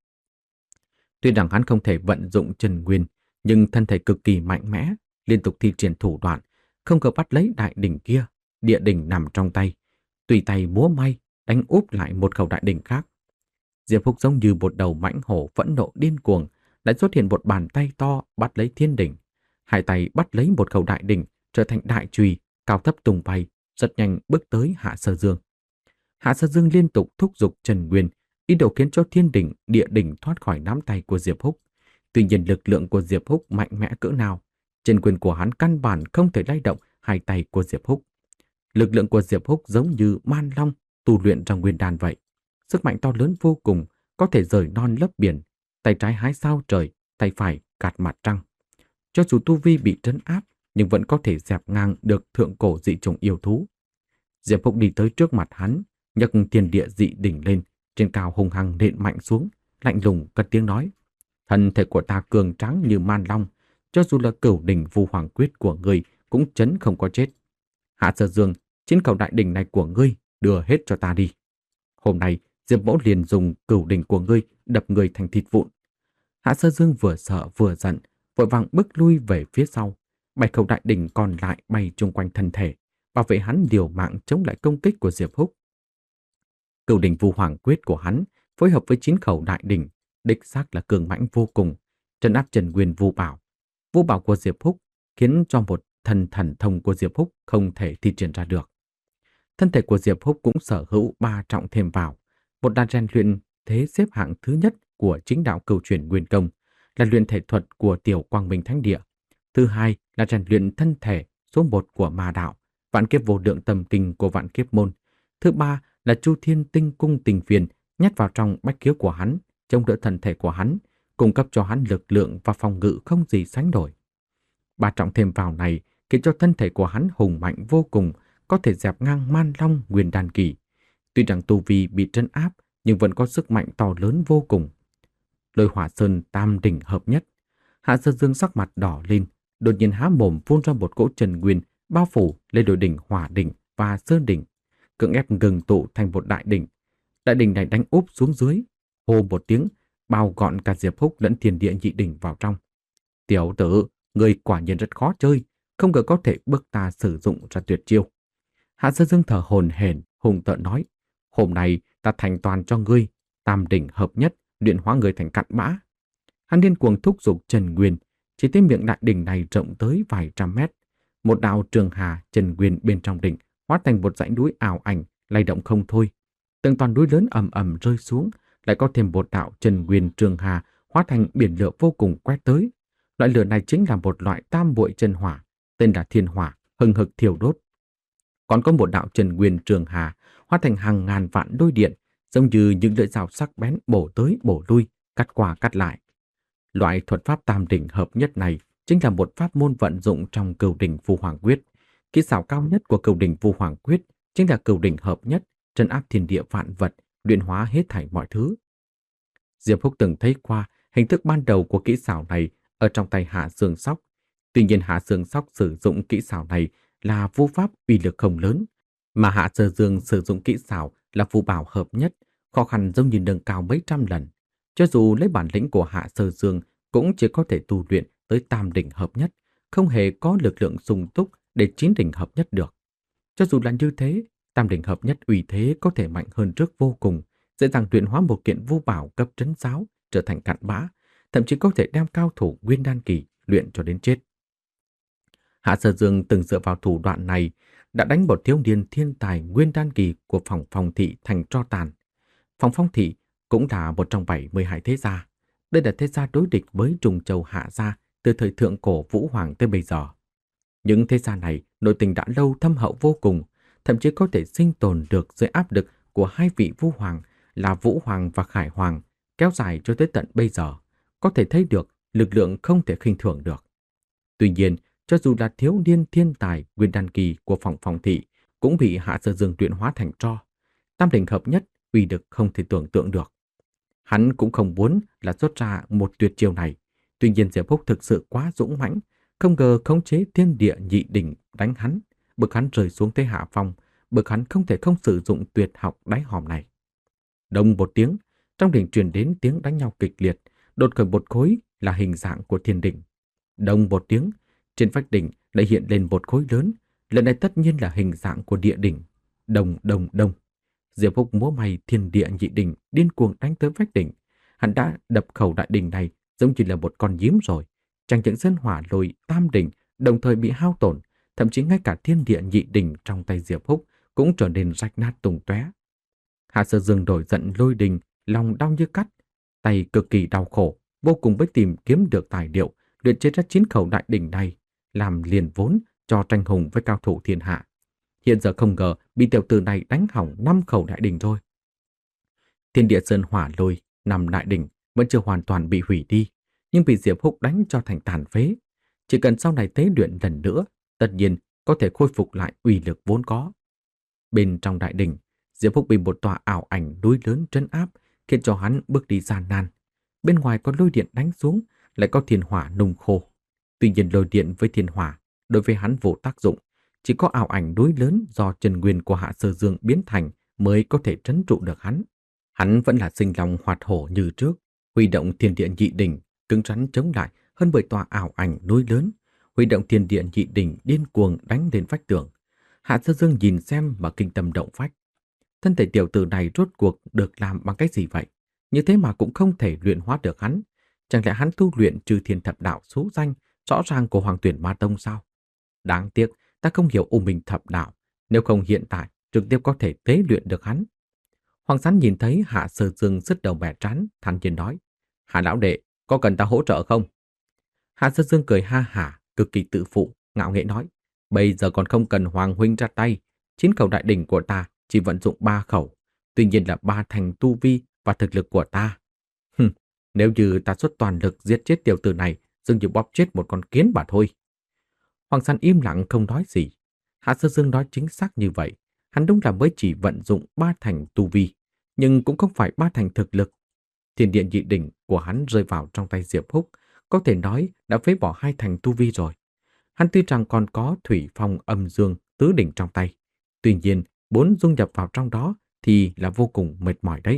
Tuy rằng hắn không thể vận dụng chân nguyên, nhưng thân thể cực kỳ mạnh mẽ, liên tục thi triển thủ đoạn, không ngờ bắt lấy đại đỉnh kia, địa đỉnh nằm trong tay, tùy tay múa may, đánh úp lại một khẩu đại đỉnh khác. Diệp Húc giống như một đầu mãnh hổ phẫn nộ điên cuồng, lại xuất hiện một bàn tay to bắt lấy thiên đỉnh, hai tay bắt lấy một khẩu đại đỉnh, trở thành đại chùy, cao thấp tung bay, rất nhanh bước tới Hạ Sơ Dương. Hạ Sơ Dương liên tục thúc giục Trần Nguyên, ý đồ khiến cho thiên đỉnh, địa đỉnh thoát khỏi nắm tay của Diệp Húc. Tuy nhiên lực lượng của Diệp Húc mạnh mẽ cỡ nào, chân quyền của hắn căn bản không thể lay động hai tay của Diệp Húc. Lực lượng của Diệp Húc giống như man long tu luyện trong nguyên đan vậy. Sức mạnh to lớn vô cùng, có thể rời non lấp biển, tay trái hái sao trời, tay phải gạt mặt trăng. Cho dù tu vi bị trấn áp, nhưng vẫn có thể dẹp ngang được thượng cổ dị chủng yêu thú. Diệp Húc đi tới trước mặt hắn, nhấc thiên địa dị đỉnh lên, trên cao hùng hăng nện mạnh xuống, lạnh lùng cất tiếng nói: thân thể của ta cường tráng như man long, cho dù là cửu đỉnh Vu Hoàng Quyết của ngươi cũng chấn không có chết. Hạ Sơ Dương, chín khẩu đại đỉnh này của ngươi đưa hết cho ta đi. Hôm nay Diệp Mẫu liền dùng cửu đỉnh của ngươi đập ngươi thành thịt vụn. Hạ Sơ Dương vừa sợ vừa giận, vội vàng bước lui về phía sau. Bảy khẩu đại đỉnh còn lại bay chung quanh thân thể, bảo vệ hắn liều mạng chống lại công kích của Diệp Húc. Cửu đỉnh Vu Hoàng Quyết của hắn phối hợp với chín khẩu đại đỉnh, đích xác là cường mãnh vô cùng, trấn áp Trần Nguyên Vu Bảo. Vu Bảo của Diệp Húc khiến cho một thần thần thông của Diệp Húc không thể thi triển ra được. Thân thể của Diệp Húc cũng sở hữu ba trọng thêm vào, một đan rèn luyện thế xếp hạng thứ nhất của chính đạo cửu truyền Nguyên Công, là luyện thể thuật của Tiểu Quang Minh Thánh Địa. Thứ hai là rèn luyện thân thể số một của Ma Đạo, Vạn Kiếp Vô Lượng Tâm Kinh của Vạn Kiếp Môn. Thứ ba là Chu Thiên Tinh Cung Tình Phiền nhét vào trong bách khiếu của hắn, chống đỡ thân thể của hắn, cung cấp cho hắn lực lượng và phòng ngự không gì sánh nổi. Ba trọng thêm vào này khiến cho thân thể của hắn hùng mạnh vô cùng, có thể dẹp ngang man long nguyên đan kỳ. Tuy rằng tu vi bị trấn áp, nhưng vẫn có sức mạnh to lớn vô cùng. Lôi Hỏa Sơn tam đỉnh hợp nhất. Hạ Sơ Dương sắc mặt đỏ lên, đột nhiên há mồm phun ra một cỗ trần nguyên bao phủ lên đôi đỉnh Hỏa đỉnh và Sơn đỉnh, cưỡng ép ngừng tụ thành một đại đỉnh. Đại đỉnh này đánh úp xuống dưới, hô một tiếng, bao gọn cả Diệp Húc lẫn thiên địa nhị đỉnh vào trong. Tiểu tử, người quả nhiên rất khó chơi, không ngờ có thể bước ta sử dụng ra tuyệt chiêu. Hạ Sơ Dương thở hổn hển, hùng tợn nói: hôm nay ta thành toàn cho ngươi, tam đỉnh hợp nhất, luyện hóa người thành cặn bã. Hắn điên cuồng thúc giục Trần Nguyên, chỉ thấy miệng đại đỉnh này rộng tới vài trăm mét. Một đạo trường hà Trần Nguyên bên trong đỉnh hóa thành một dãy núi ảo ảnh, lay động không thôi. Từng toàn núi lớn ầm ầm rơi xuống, lại có thêm một đạo Trần Nguyên trường hà hóa thành biển lửa vô cùng quét tới. Loại lửa này chính là một loại tam bội chân hỏa, tên là thiên hỏa, hừng hực thiêu đốt. Còn có một đạo Trần Nguyên trường hà hóa thành hàng ngàn vạn đôi điện, giống như những lưỡi dao sắc bén bổ tới bổ lui, cắt qua cắt lại. Loại thuật pháp tam đỉnh hợp nhất này chính là một pháp môn vận dụng trong Cửu đỉnh Vu Hoàng Quyết. Kỹ xảo cao nhất của Cửu đỉnh Vu Hoàng Quyết chính là Cửu đỉnh hợp nhất, trấn áp thiên địa vạn vật, luyện hóa hết thảy mọi thứ. Diệp Húc từng thấy qua hình thức ban đầu của kỹ xảo này ở trong tay Hạ Sương Sóc. Tuy nhiên Hạ Sương Sóc sử dụng kỹ xảo này là vu pháp uy lực không lớn, mà Hạ Sơ Dương sử dụng kỹ xảo là vu bảo hợp nhất, khó khăn giống như nâng cao mấy trăm lần. Cho dù lấy bản lĩnh của Hạ Sơ Dương cũng chỉ có thể tu luyện tới tam đỉnh hợp nhất, không hề có lực lượng sung túc để chín đỉnh hợp nhất được. Cho dù là như thế, tam đỉnh hợp nhất uy thế có thể mạnh hơn trước vô cùng, dễ dàng luyện hóa một kiện vu bảo cấp trấn giáo trở thành cặn bã, thậm chí có thể đem cao thủ nguyên đan kỳ luyện cho đến chết. Hạ Sơ Dương từng dựa vào thủ đoạn này đã đánh một thiếu niên thiên tài nguyên đan kỳ của Phòng Phong Thị thành tro tàn. Phòng Phong Thị cũng là một trong bảy mươi hai thế gia. Đây là thế gia đối địch với Trùng Châu Hạ gia từ thời thượng cổ Vũ Hoàng tới bây giờ. Những thế gia này nội tình đã lâu thâm hậu vô cùng, thậm chí có thể sinh tồn được dưới áp lực của hai vị Vũ Hoàng là Vũ Hoàng và Khải Hoàng, kéo dài cho tới tận bây giờ. Có thể thấy được lực lượng không thể khinh thường được. Tuy nhiên, cho dù là thiếu niên thiên tài nguyên đan kỳ của Phòng Phong Thị cũng bị Hạ Sơ Dương luyện hóa thành tro. Tam đỉnh hợp nhất uy lực không thể tưởng tượng được. Hắn cũng không muốn là xuất ra một tuyệt chiêu này. Tuy nhiên Diệp Húc thực sự quá dũng mãnh, không ngờ khống chế thiên địa nhị đỉnh đánh hắn, bức hắn rơi xuống thế hạ phong, bức hắn không thể không sử dụng tuyệt học đáy hòm này. Đông một tiếng, trong đỉnh truyền đến tiếng đánh nhau kịch liệt, đột khởi một khối là hình dạng của thiên đỉnh. Đông một tiếng, trên vách đỉnh lại hiện lên một khối lớn, lần này tất nhiên là hình dạng của địa đỉnh. Đông đông đông. Diệp Húc múa may thiên địa nhị đỉnh điên cuồng đánh tới vách đỉnh. Hắn đã đập khẩu đại đỉnh này giống như là một con nhím rồi. Chẳng những sơn hỏa lôi tam đỉnh đồng thời bị hao tổn, thậm chí ngay cả thiên địa nhị đỉnh trong tay Diệp Húc cũng trở nên rách nát tung tóe. Hạ Sơ Dương đổi giận lôi đình, lòng đau như cắt, tay cực kỳ đau khổ, vô cùng mới tìm kiếm được tài liệu, luyện chế ra chín khẩu đại đỉnh này, làm liền vốn cho tranh hùng với cao thủ thiên hạ. Hiện giờ không ngờ bị tiểu tử này đánh hỏng năm khẩu đại đỉnh rồi. Thiên địa sơn hỏa lôi, năm đại đỉnh vẫn chưa hoàn toàn bị hủy đi, nhưng bị Diệp Húc đánh cho thành tàn phế. Chỉ cần sau này tế luyện lần nữa, tất nhiên có thể khôi phục lại uy lực vốn có. Bên trong đại đỉnh, Diệp Húc bị một tòa ảo ảnh núi lớn trấn áp, khiến cho hắn bước đi gian nan. Bên ngoài có lôi điện đánh xuống, lại có thiên hỏa nung khô. Tuy nhiên lôi điện với thiên hỏa đối với hắn vô tác dụng, chỉ có ảo ảnh núi lớn do chân nguyên của Hạ Sơ Dương biến thành mới có thể trấn trụ được hắn. Hắn vẫn là sinh lòng hoạt hổ như trước, huy động thiên địa nhị đỉnh, cứng rắn chống lại hơn mười tòa ảo ảnh núi lớn, huy động thiên địa nhị đỉnh điên cuồng đánh lên vách tường. Hạ Sơ Dương nhìn xem mà kinh tâm động phách. Thân thể tiểu tử này rốt cuộc được làm bằng cách gì vậy? Như thế mà cũng không thể luyện hóa được hắn. Chẳng lẽ hắn tu luyện trừ thiên thập đạo số danh rõ ràng của Hoàng Tuyển Ma Tông sao? Đáng tiếc, ta không hiểu U Minh thập đạo, nếu không hiện tại trực tiếp có thể tế luyện được hắn. Hoàng Sán nhìn thấy Hạ Sơ Dương sứt đầu mẻ trán, thản nhiên nói: Hạ lão đệ, có cần ta hỗ trợ không? Hạ Sơ Dương cười ha hả, cực kỳ tự phụ, ngạo nghễ nói: Bây giờ còn không cần Hoàng huynh ra tay, chín khẩu đại đỉnh của ta chỉ vận dụng ba khẩu, tuy nhiên là ba thành tu vi và thực lực của ta. Hừm, nếu như ta xuất toàn lực giết chết tiểu tử này, dường như bóp chết một con kiến mà thôi. Hoàng Sán im lặng không nói gì. Hạ Sơ Dương nói chính xác như vậy, hắn đúng là mới chỉ vận dụng ba thành tu vi, nhưng cũng không phải ba thành thực lực. Thiên điện nhị đỉnh của hắn rơi vào trong tay Diệp Húc, có thể nói đã phế bỏ hai thành tu vi rồi. Hắn tuy rằng còn có thủy phong âm dương tứ đỉnh trong tay, tuy nhiên bốn dung nhập vào trong đó thì là vô cùng mệt mỏi đấy.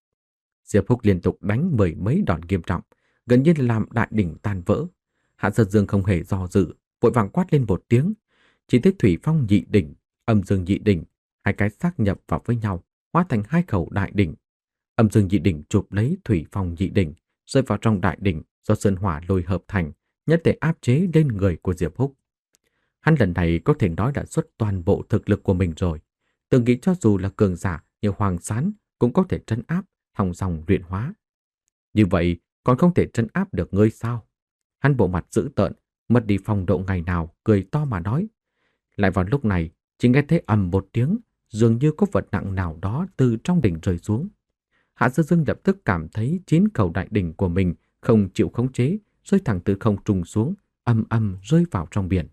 Diệp Húc liên tục đánh mười mấy đòn nghiêm trọng, gần như là làm đại đỉnh tan vỡ. Hạ Sơ Dương không hề do dự, vội vàng quát lên một tiếng. Chỉ thấy thủy phong nhị đỉnh, âm dương nhị đỉnh, hai cái xác nhập vào với nhau, hóa thành hai khẩu đại đỉnh. Âm dương nhị đỉnh chụp lấy thủy phong nhị đỉnh, rơi vào trong đại đỉnh do sơn hỏa lôi hợp thành, nhất thể áp chế lên người của Diệp Húc. Hắn lần này có thể nói đã xuất toàn bộ thực lực của mình rồi. Từng nghĩ cho dù là cường giả như Hoàng Sán cũng có thể trấn áp, thong dòng luyện hóa. Như vậy còn không thể trấn áp được ngươi sao? Hắn bộ mặt dữ tợn, mất đi phong độ ngày nào, cười to mà nói. Lại vào lúc này, chỉ nghe thấy ầm một tiếng, dường như có vật nặng nào đó từ trong đỉnh rơi xuống. Hạ Sơ Dương lập tức cảm thấy chín khẩu đại đỉnh của mình không chịu khống chế, rơi thẳng từ không trung xuống, âm âm rơi vào trong biển.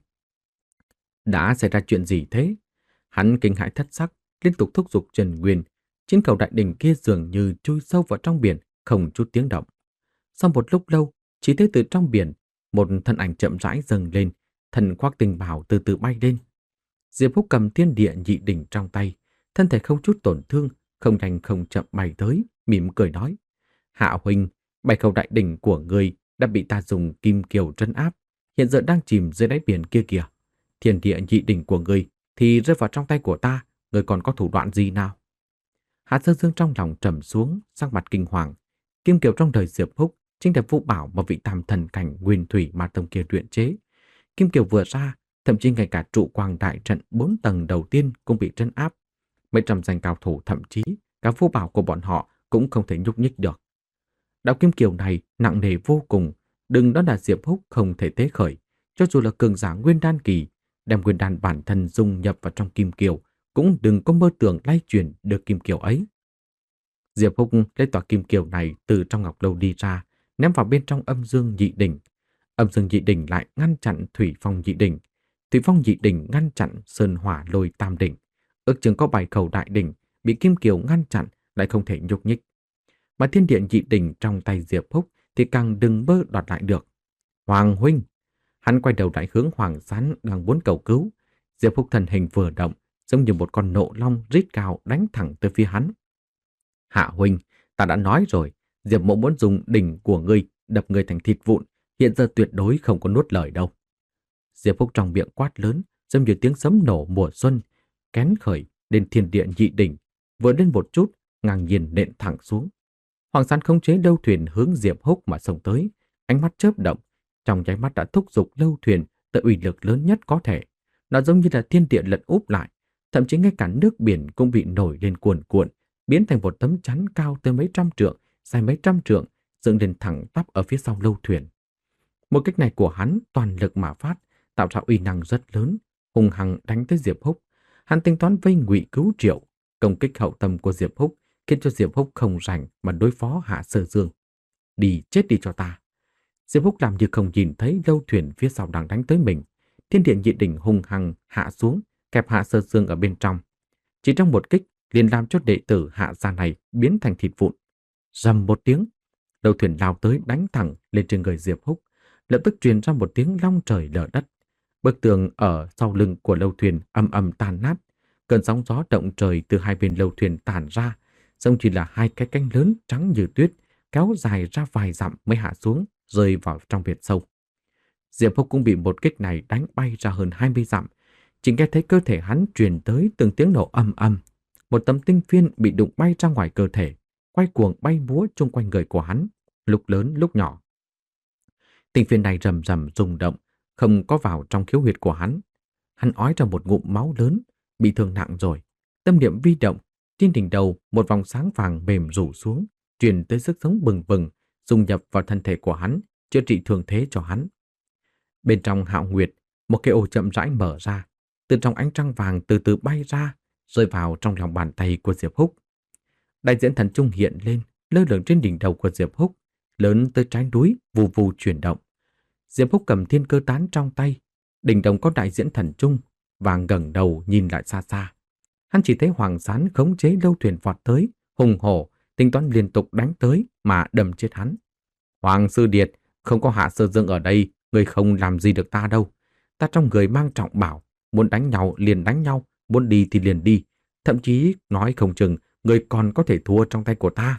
Đã xảy ra chuyện gì thế? Hắn kinh hãi thất sắc, liên tục thúc giục Trần Nguyên. Chín khẩu đại đỉnh kia dường như chui sâu vào trong biển, không chút tiếng động. Sau một lúc lâu, chỉ thấy từ trong biển, một thân ảnh chậm rãi dâng lên, thần khoác tinh bào từ từ bay lên. Diệp Húc cầm thiên địa nhị đỉnh trong tay, thân thể không chút tổn thương, không nhanh không chậm bay tới, mỉm cười nói: Hạ huynh, bảy khẩu đại đỉnh của ngươi đã bị ta dùng kim kiều trấn áp, hiện giờ đang chìm dưới đáy biển kia kìa. Thiên địa nhị đỉnh của ngươi thì rơi vào trong tay của ta, ngươi còn có thủ đoạn gì nào? Hạ Sơ Dương trong lòng trầm xuống, sắc mặt kinh hoàng. Kim kiều trong đời Diệp Húc chính là vũ bảo mà vị tam thần cảnh Nguyên Thủy Ma Tông kia luyện chế. Kim kiều vừa ra, thậm chí ngay cả trụ quang đại trận bốn tầng đầu tiên cũng bị trấn áp. Mấy trăm danh cao thủ, thậm chí cả vũ bảo của bọn họ cũng không thể nhúc nhích được. Đạo kim kiều này nặng nề vô cùng, đừng đó là Diệp Húc không thể tế khởi, cho dù là cường giả nguyên đan kỳ, đem nguyên đan bản thân dung nhập vào trong kim kiều, cũng đừng có mơ tưởng lay chuyển được kim kiều ấy. Diệp Húc lấy tòa kim kiều này từ trong ngọc lâu đi ra, ném vào bên trong âm dương nhị đỉnh. Âm dương nhị đỉnh lại ngăn chặn thủy phong nhị đỉnh, thủy phong nhị đỉnh ngăn chặn sơn hỏa lôi tam đỉnh. Ước chừng có bảy khẩu đại đỉnh bị kim kiều ngăn chặn lại không thể nhúc nhích. mà thiên điện dị đỉnh trong tay Diệp Húc thì càng đừng mơ đoạt lại được. Hoàng huynh! Hắn quay đầu lại hướng Hoàng Sán đang muốn cầu cứu. Diệp Húc thân hình vừa động, giống như một con nộ long rít cao đánh thẳng tới phía hắn. Hạ huynh, ta đã nói rồi, Diệp Mộ muốn dùng đỉnh của ngươi đập ngươi thành thịt vụn, hiện giờ tuyệt đối không có nuốt lời đâu. Diệp Húc trong miệng quát lớn, giống như tiếng sấm nổ mùa xuân, kén khởi lên thiên địa nhị đỉnh, vừa lên một chút, ngang nhiên nện thẳng xuống. Hoàng Sán khống chế lâu thuyền hướng Diệp Húc mà xông tới, ánh mắt chớp động, trong nháy mắt đã thúc giục lâu thuyền tới uy lực lớn nhất có thể. Nó giống như là thiên địa lật úp lại, thậm chí ngay cả nước biển cũng bị nổi lên cuồn cuộn, biến thành một tấm chắn cao tới mấy trăm trượng, dài mấy trăm trượng, dựng lên thẳng tắp ở phía sau lâu thuyền. Một kích này của hắn toàn lực mà phát, tạo ra uy năng rất lớn, hùng hăng đánh tới Diệp Húc. Hắn tính toán vây ngụy cứu Triệu, công kích hậu tâm của Diệp Húc khiến cho Diệp Húc không rảnh mà đối phó Hạ Sơ Dương. Đi chết đi cho ta! Diệp Húc làm như không nhìn thấy lâu thuyền phía sau đang đánh tới mình. Thiên điện nhị đỉnh hùng hăng hạ xuống, kẹp Hạ Sơ Dương ở bên trong. Chỉ trong một kích liền làm cho đệ tử Hạ gia này biến thành thịt vụn. Rầm một tiếng, lâu thuyền lao tới đánh thẳng lên trên người Diệp Húc, lập tức truyền ra một tiếng long trời lở đất. Bức tường ở sau lưng của lâu thuyền ầm ầm tan nát, cơn sóng gió động trời từ hai bên lâu thuyền tản ra, giống như là hai cái cánh lớn trắng như tuyết kéo dài ra vài dặm mới hạ xuống, rơi vào trong biển sâu. Diệp Húc cũng bị một kích này đánh bay ra hơn hai mươi dặm, chỉ nghe thấy cơ thể hắn truyền tới từng tiếng nổ ầm ầm. Một tấm tinh phiên bị đụng bay ra ngoài cơ thể, quay cuồng bay múa chung quanh người của hắn, lúc lớn lúc nhỏ. Tinh phiên này rầm rầm rung động, không có vào trong khiếu huyệt của hắn. Hắn ói ra một ngụm máu lớn, bị thương nặng rồi. Tâm niệm vi động, trên đỉnh đầu một vòng sáng vàng mềm rủ xuống, truyền tới sức sống bừng bừng, dung nhập vào thân thể của hắn, chữa trị thương thế cho hắn. Bên trong Hạo Nguyệt, một cái ô chậm rãi mở ra, từ trong ánh trăng vàng từ từ bay ra, rơi vào trong lòng bàn tay của Diệp Húc. Đại diễn thần trung hiện lên, lơ lửng trên đỉnh đầu của Diệp Húc, lớn tới trái núi, vù vù chuyển động. Diệp Húc cầm thiên cơ tán trong tay, đỉnh đầu có đại diễn thần trung, vàng ngẩng đầu nhìn lại xa xa. Hắn chỉ thấy Hoàng Sán khống chế lâu thuyền vọt tới, hùng hổ, tính toán liên tục đánh tới mà đâm chết hắn. Hoàng sư điệt, không có Hạ Sơ Dương ở đây, người không làm gì được ta đâu. Ta trong người mang trọng bảo, muốn đánh nhau liền đánh nhau, muốn đi thì liền đi. Thậm chí nói không chừng, người còn có thể thua trong tay của ta.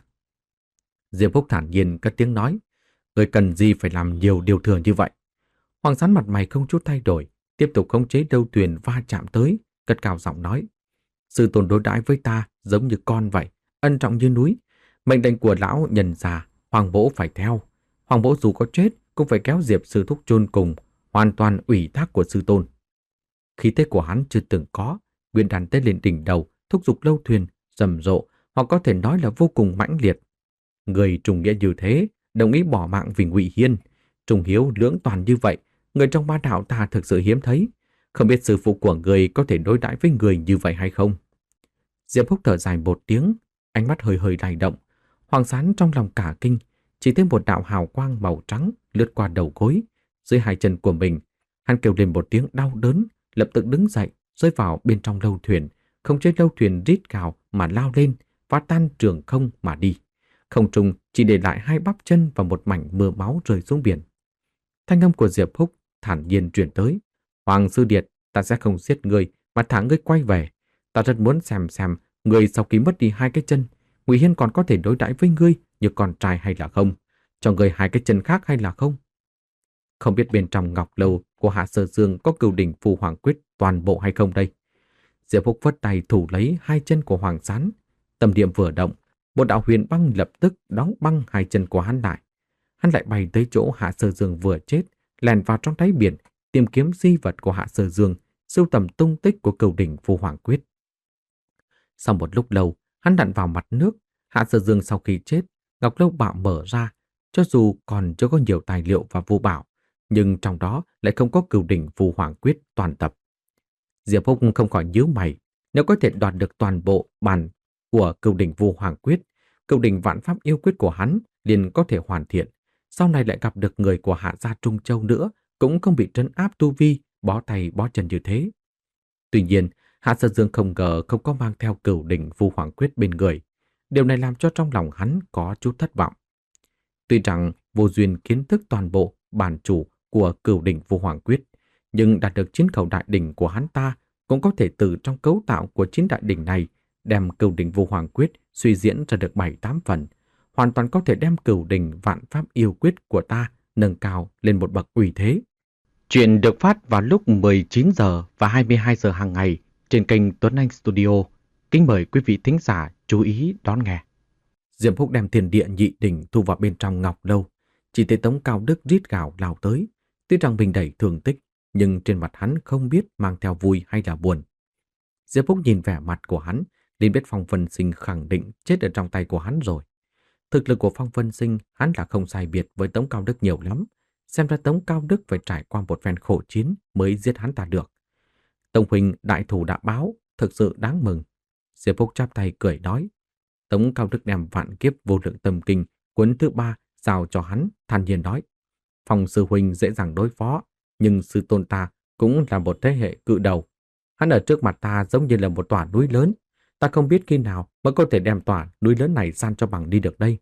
Diệp Húc thản nhiên cất tiếng nói, người cần gì phải làm nhiều điều thừa như vậy. Hoàng Sán mặt mày không chút thay đổi, tiếp tục khống chế lâu thuyền va chạm tới, cất cao giọng nói, sư tôn đối đãi với ta giống như con vậy, ân trọng như núi. Mệnh lệnh của lão nhân già, Hoàng Bỗ phải theo. Hoàng Bỗ dù có chết cũng phải kéo Diệp sư thúc chôn cùng, hoàn toàn ủy thác của sư tôn. Khí thế của hắn chưa từng có, nguyên đàn tế lên đỉnh đầu, thúc giục lâu thuyền rầm rộ, hoặc có thể nói là vô cùng mãnh liệt. Người trùng nghĩa như thế, đồng ý bỏ mạng vì Ngụy Hiên, trùng hiếu lưỡng toàn như vậy, người trong ba đạo ta thực sự hiếm thấy. Không biết sư phụ của người có thể đối đãi với người như vậy hay không? Diệp Húc thở dài một tiếng, ánh mắt hơi hơi lay động. Hoàng Sán trong lòng cả kinh, chỉ thấy một đạo hào quang màu trắng lướt qua đầu gối, dưới hai chân của mình. Hắn kêu lên một tiếng đau đớn, lập tức đứng dậy, rơi vào bên trong lâu thuyền, không chế lâu thuyền rít gào mà lao lên, phá tan trường không mà đi. Không trung chỉ để lại hai bắp chân và một mảnh mưa máu rơi xuống biển. Thanh âm của Diệp Húc thản nhiên truyền tới, Hoàng sư điệt, ta sẽ không giết ngươi mà thả ngươi quay về. Ta rất muốn xem xem ngươi sau khi mất đi hai cái chân, Ngụy Hiên còn có thể đối đãi với ngươi như con trai hay là không, cho ngươi hai cái chân khác hay là không. Không biết bên trong ngọc lâu của Hạ Sơ Dương có cửu đỉnh phù hoàng quyết toàn bộ hay không đây. Diệp Húc vất tay thủ lấy hai chân của Hoàng Sán, tâm niệm vừa động, một đạo huyền băng lập tức đóng băng hai chân của hắn lại. Hắn lại bay tới chỗ Hạ Sơ Dương vừa chết, lèn vào trong đáy biển, tìm kiếm di vật của Hạ Sơ Dương, sưu tầm tung tích của cửu đỉnh phù hoàng quyết. Sau một lúc lâu, hắn đặn vào mặt nước. Hạ Sơ Dương sau khi chết, ngọc lâu bạo mở ra, cho dù còn chưa có nhiều tài liệu và vô bảo, nhưng trong đó lại không có cửu đỉnh phù hoàng quyết toàn tập. Diệp Húc không khỏi nhíu mày, nếu có thể đoạt được toàn bộ bản của cửu đỉnh phù hoàng quyết, cửu đỉnh vạn pháp yêu quyết của hắn liền có thể hoàn thiện. Sau này lại gặp được người của Hạ gia Trung Châu nữa, cũng không bị trấn áp tu vi, bó tay bó chân như thế. Tuy nhiên, Hạ Sơ Dương không ngờ không có mang theo cửu đỉnh phù hoàng quyết bên người. Điều này làm cho trong lòng hắn có chút thất vọng. Tuy rằng vô duyên kiến thức toàn bộ bản chủ của cửu đỉnh vô hoàng quyết, nhưng đạt được chín khẩu đại đỉnh của hắn ta cũng có thể từ trong cấu tạo của chín đại đỉnh này đem cửu đỉnh vô hoàng quyết suy diễn ra được bảy tám phần, hoàn toàn có thể đem cửu đỉnh vạn pháp yêu quyết của ta nâng cao lên một bậc uy thế. Chuyện được phát vào lúc mười chín giờ và hai mươi hai giờ hàng ngày trên kênh Tuấn Anh Studio. Kính mời quý vị thính giả chú ý đón nghe. Diệp Húc đem thiên địa nhị đỉnh thu vào bên trong ngọc lâu, chỉ thấy Tống Cao Đức rít gào lao tới. Tuy rằng mình đẩy thương tích, nhưng trên mặt hắn không biết mang theo vui hay là buồn. Diệp Húc nhìn vẻ mặt của hắn, liền biết Phong Vân Sinh khẳng định chết ở trong tay của hắn rồi. Thực lực của Phong Vân Sinh hắn là không sai biệt với Tống Cao Đức nhiều lắm. Xem ra Tống Cao Đức phải trải qua một phen khổ chiến mới giết hắn ta được. Tống huynh đại thủ đã báo, thực sự đáng mừng. Diệp Húc chắp tay cười nói. Tống Cao Đức đem vạn kiếp vô lượng tâm kinh cuốn thứ ba giao cho hắn, than nhiên nói: Phong sư huynh dễ dàng đối phó, nhưng sư tôn ta cũng là một thế hệ cự đầu. Hắn ở trước mặt ta giống như là một tòa núi lớn, ta không biết khi nào mới có thể đem tòa núi lớn này san cho bằng đi được đây.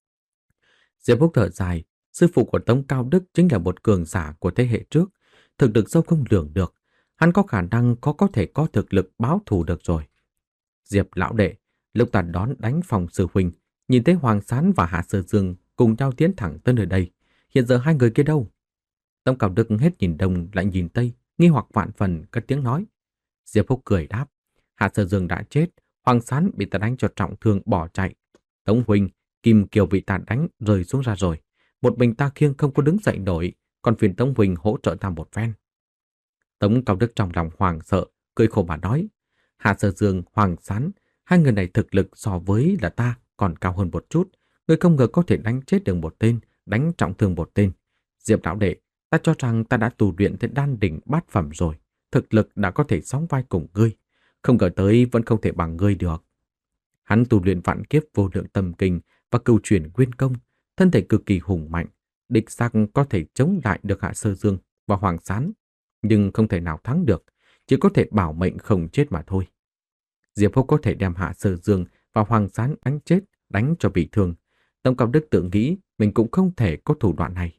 Diệp Húc thở dài, sư phụ của Tống Cao Đức chính là một cường giả của thế hệ trước, thực lực sâu không lường được, hắn có khả năng có có thể có thực lực báo thù được rồi. Diệp lão đệ, lúc ta đón đánh Phong sư huynh, nhìn thấy Hoàng Sán và Hạ Sơ Dương cùng nhau tiến thẳng tới nơi đây. Hiện giờ hai người kia đâu? Tống Cao Đức hết nhìn đông lại nhìn tây, nghi hoặc vạn phần cất tiếng nói. Diệp Húc cười đáp. Hạ Sơ Dương đã chết, Hoàng Sán bị ta đánh cho trọng thương bỏ chạy. Tống huynh, Kim Kiều bị ta đánh rơi xuống ra rồi. Một mình ta khiêng không có đứng dậy nổi, còn phiền Tống huynh hỗ trợ ta một phen. Tống Cao Đức trong lòng hoàng sợ, cười khổ mà nói. Hạ Sơ Dương, Hoàng Sán, hai người này thực lực so với là ta còn cao hơn một chút. Người không ngờ có thể đánh chết được một tên, đánh trọng thương một tên. Diệp lão đệ, ta cho rằng ta đã tu luyện tới đan đỉnh bát phẩm rồi. Thực lực đã có thể sóng vai cùng ngươi. Không ngờ tới vẫn không thể bằng ngươi được. Hắn tu luyện vạn kiếp vô lượng tâm kinh và cửu chuyển nguyên công, thân thể cực kỳ hùng mạnh, đích xác có thể chống lại được Hạ Sơ Dương và Hoàng Sán, nhưng không thể nào thắng được, chỉ có thể bảo mệnh không chết mà thôi. Diệp Húc có thể đem Hạ Sơ Dương và Hoàng Sán đánh chết, đánh cho bị thương. Tống Cao Đức tự nghĩ mình cũng không thể có thủ đoạn này.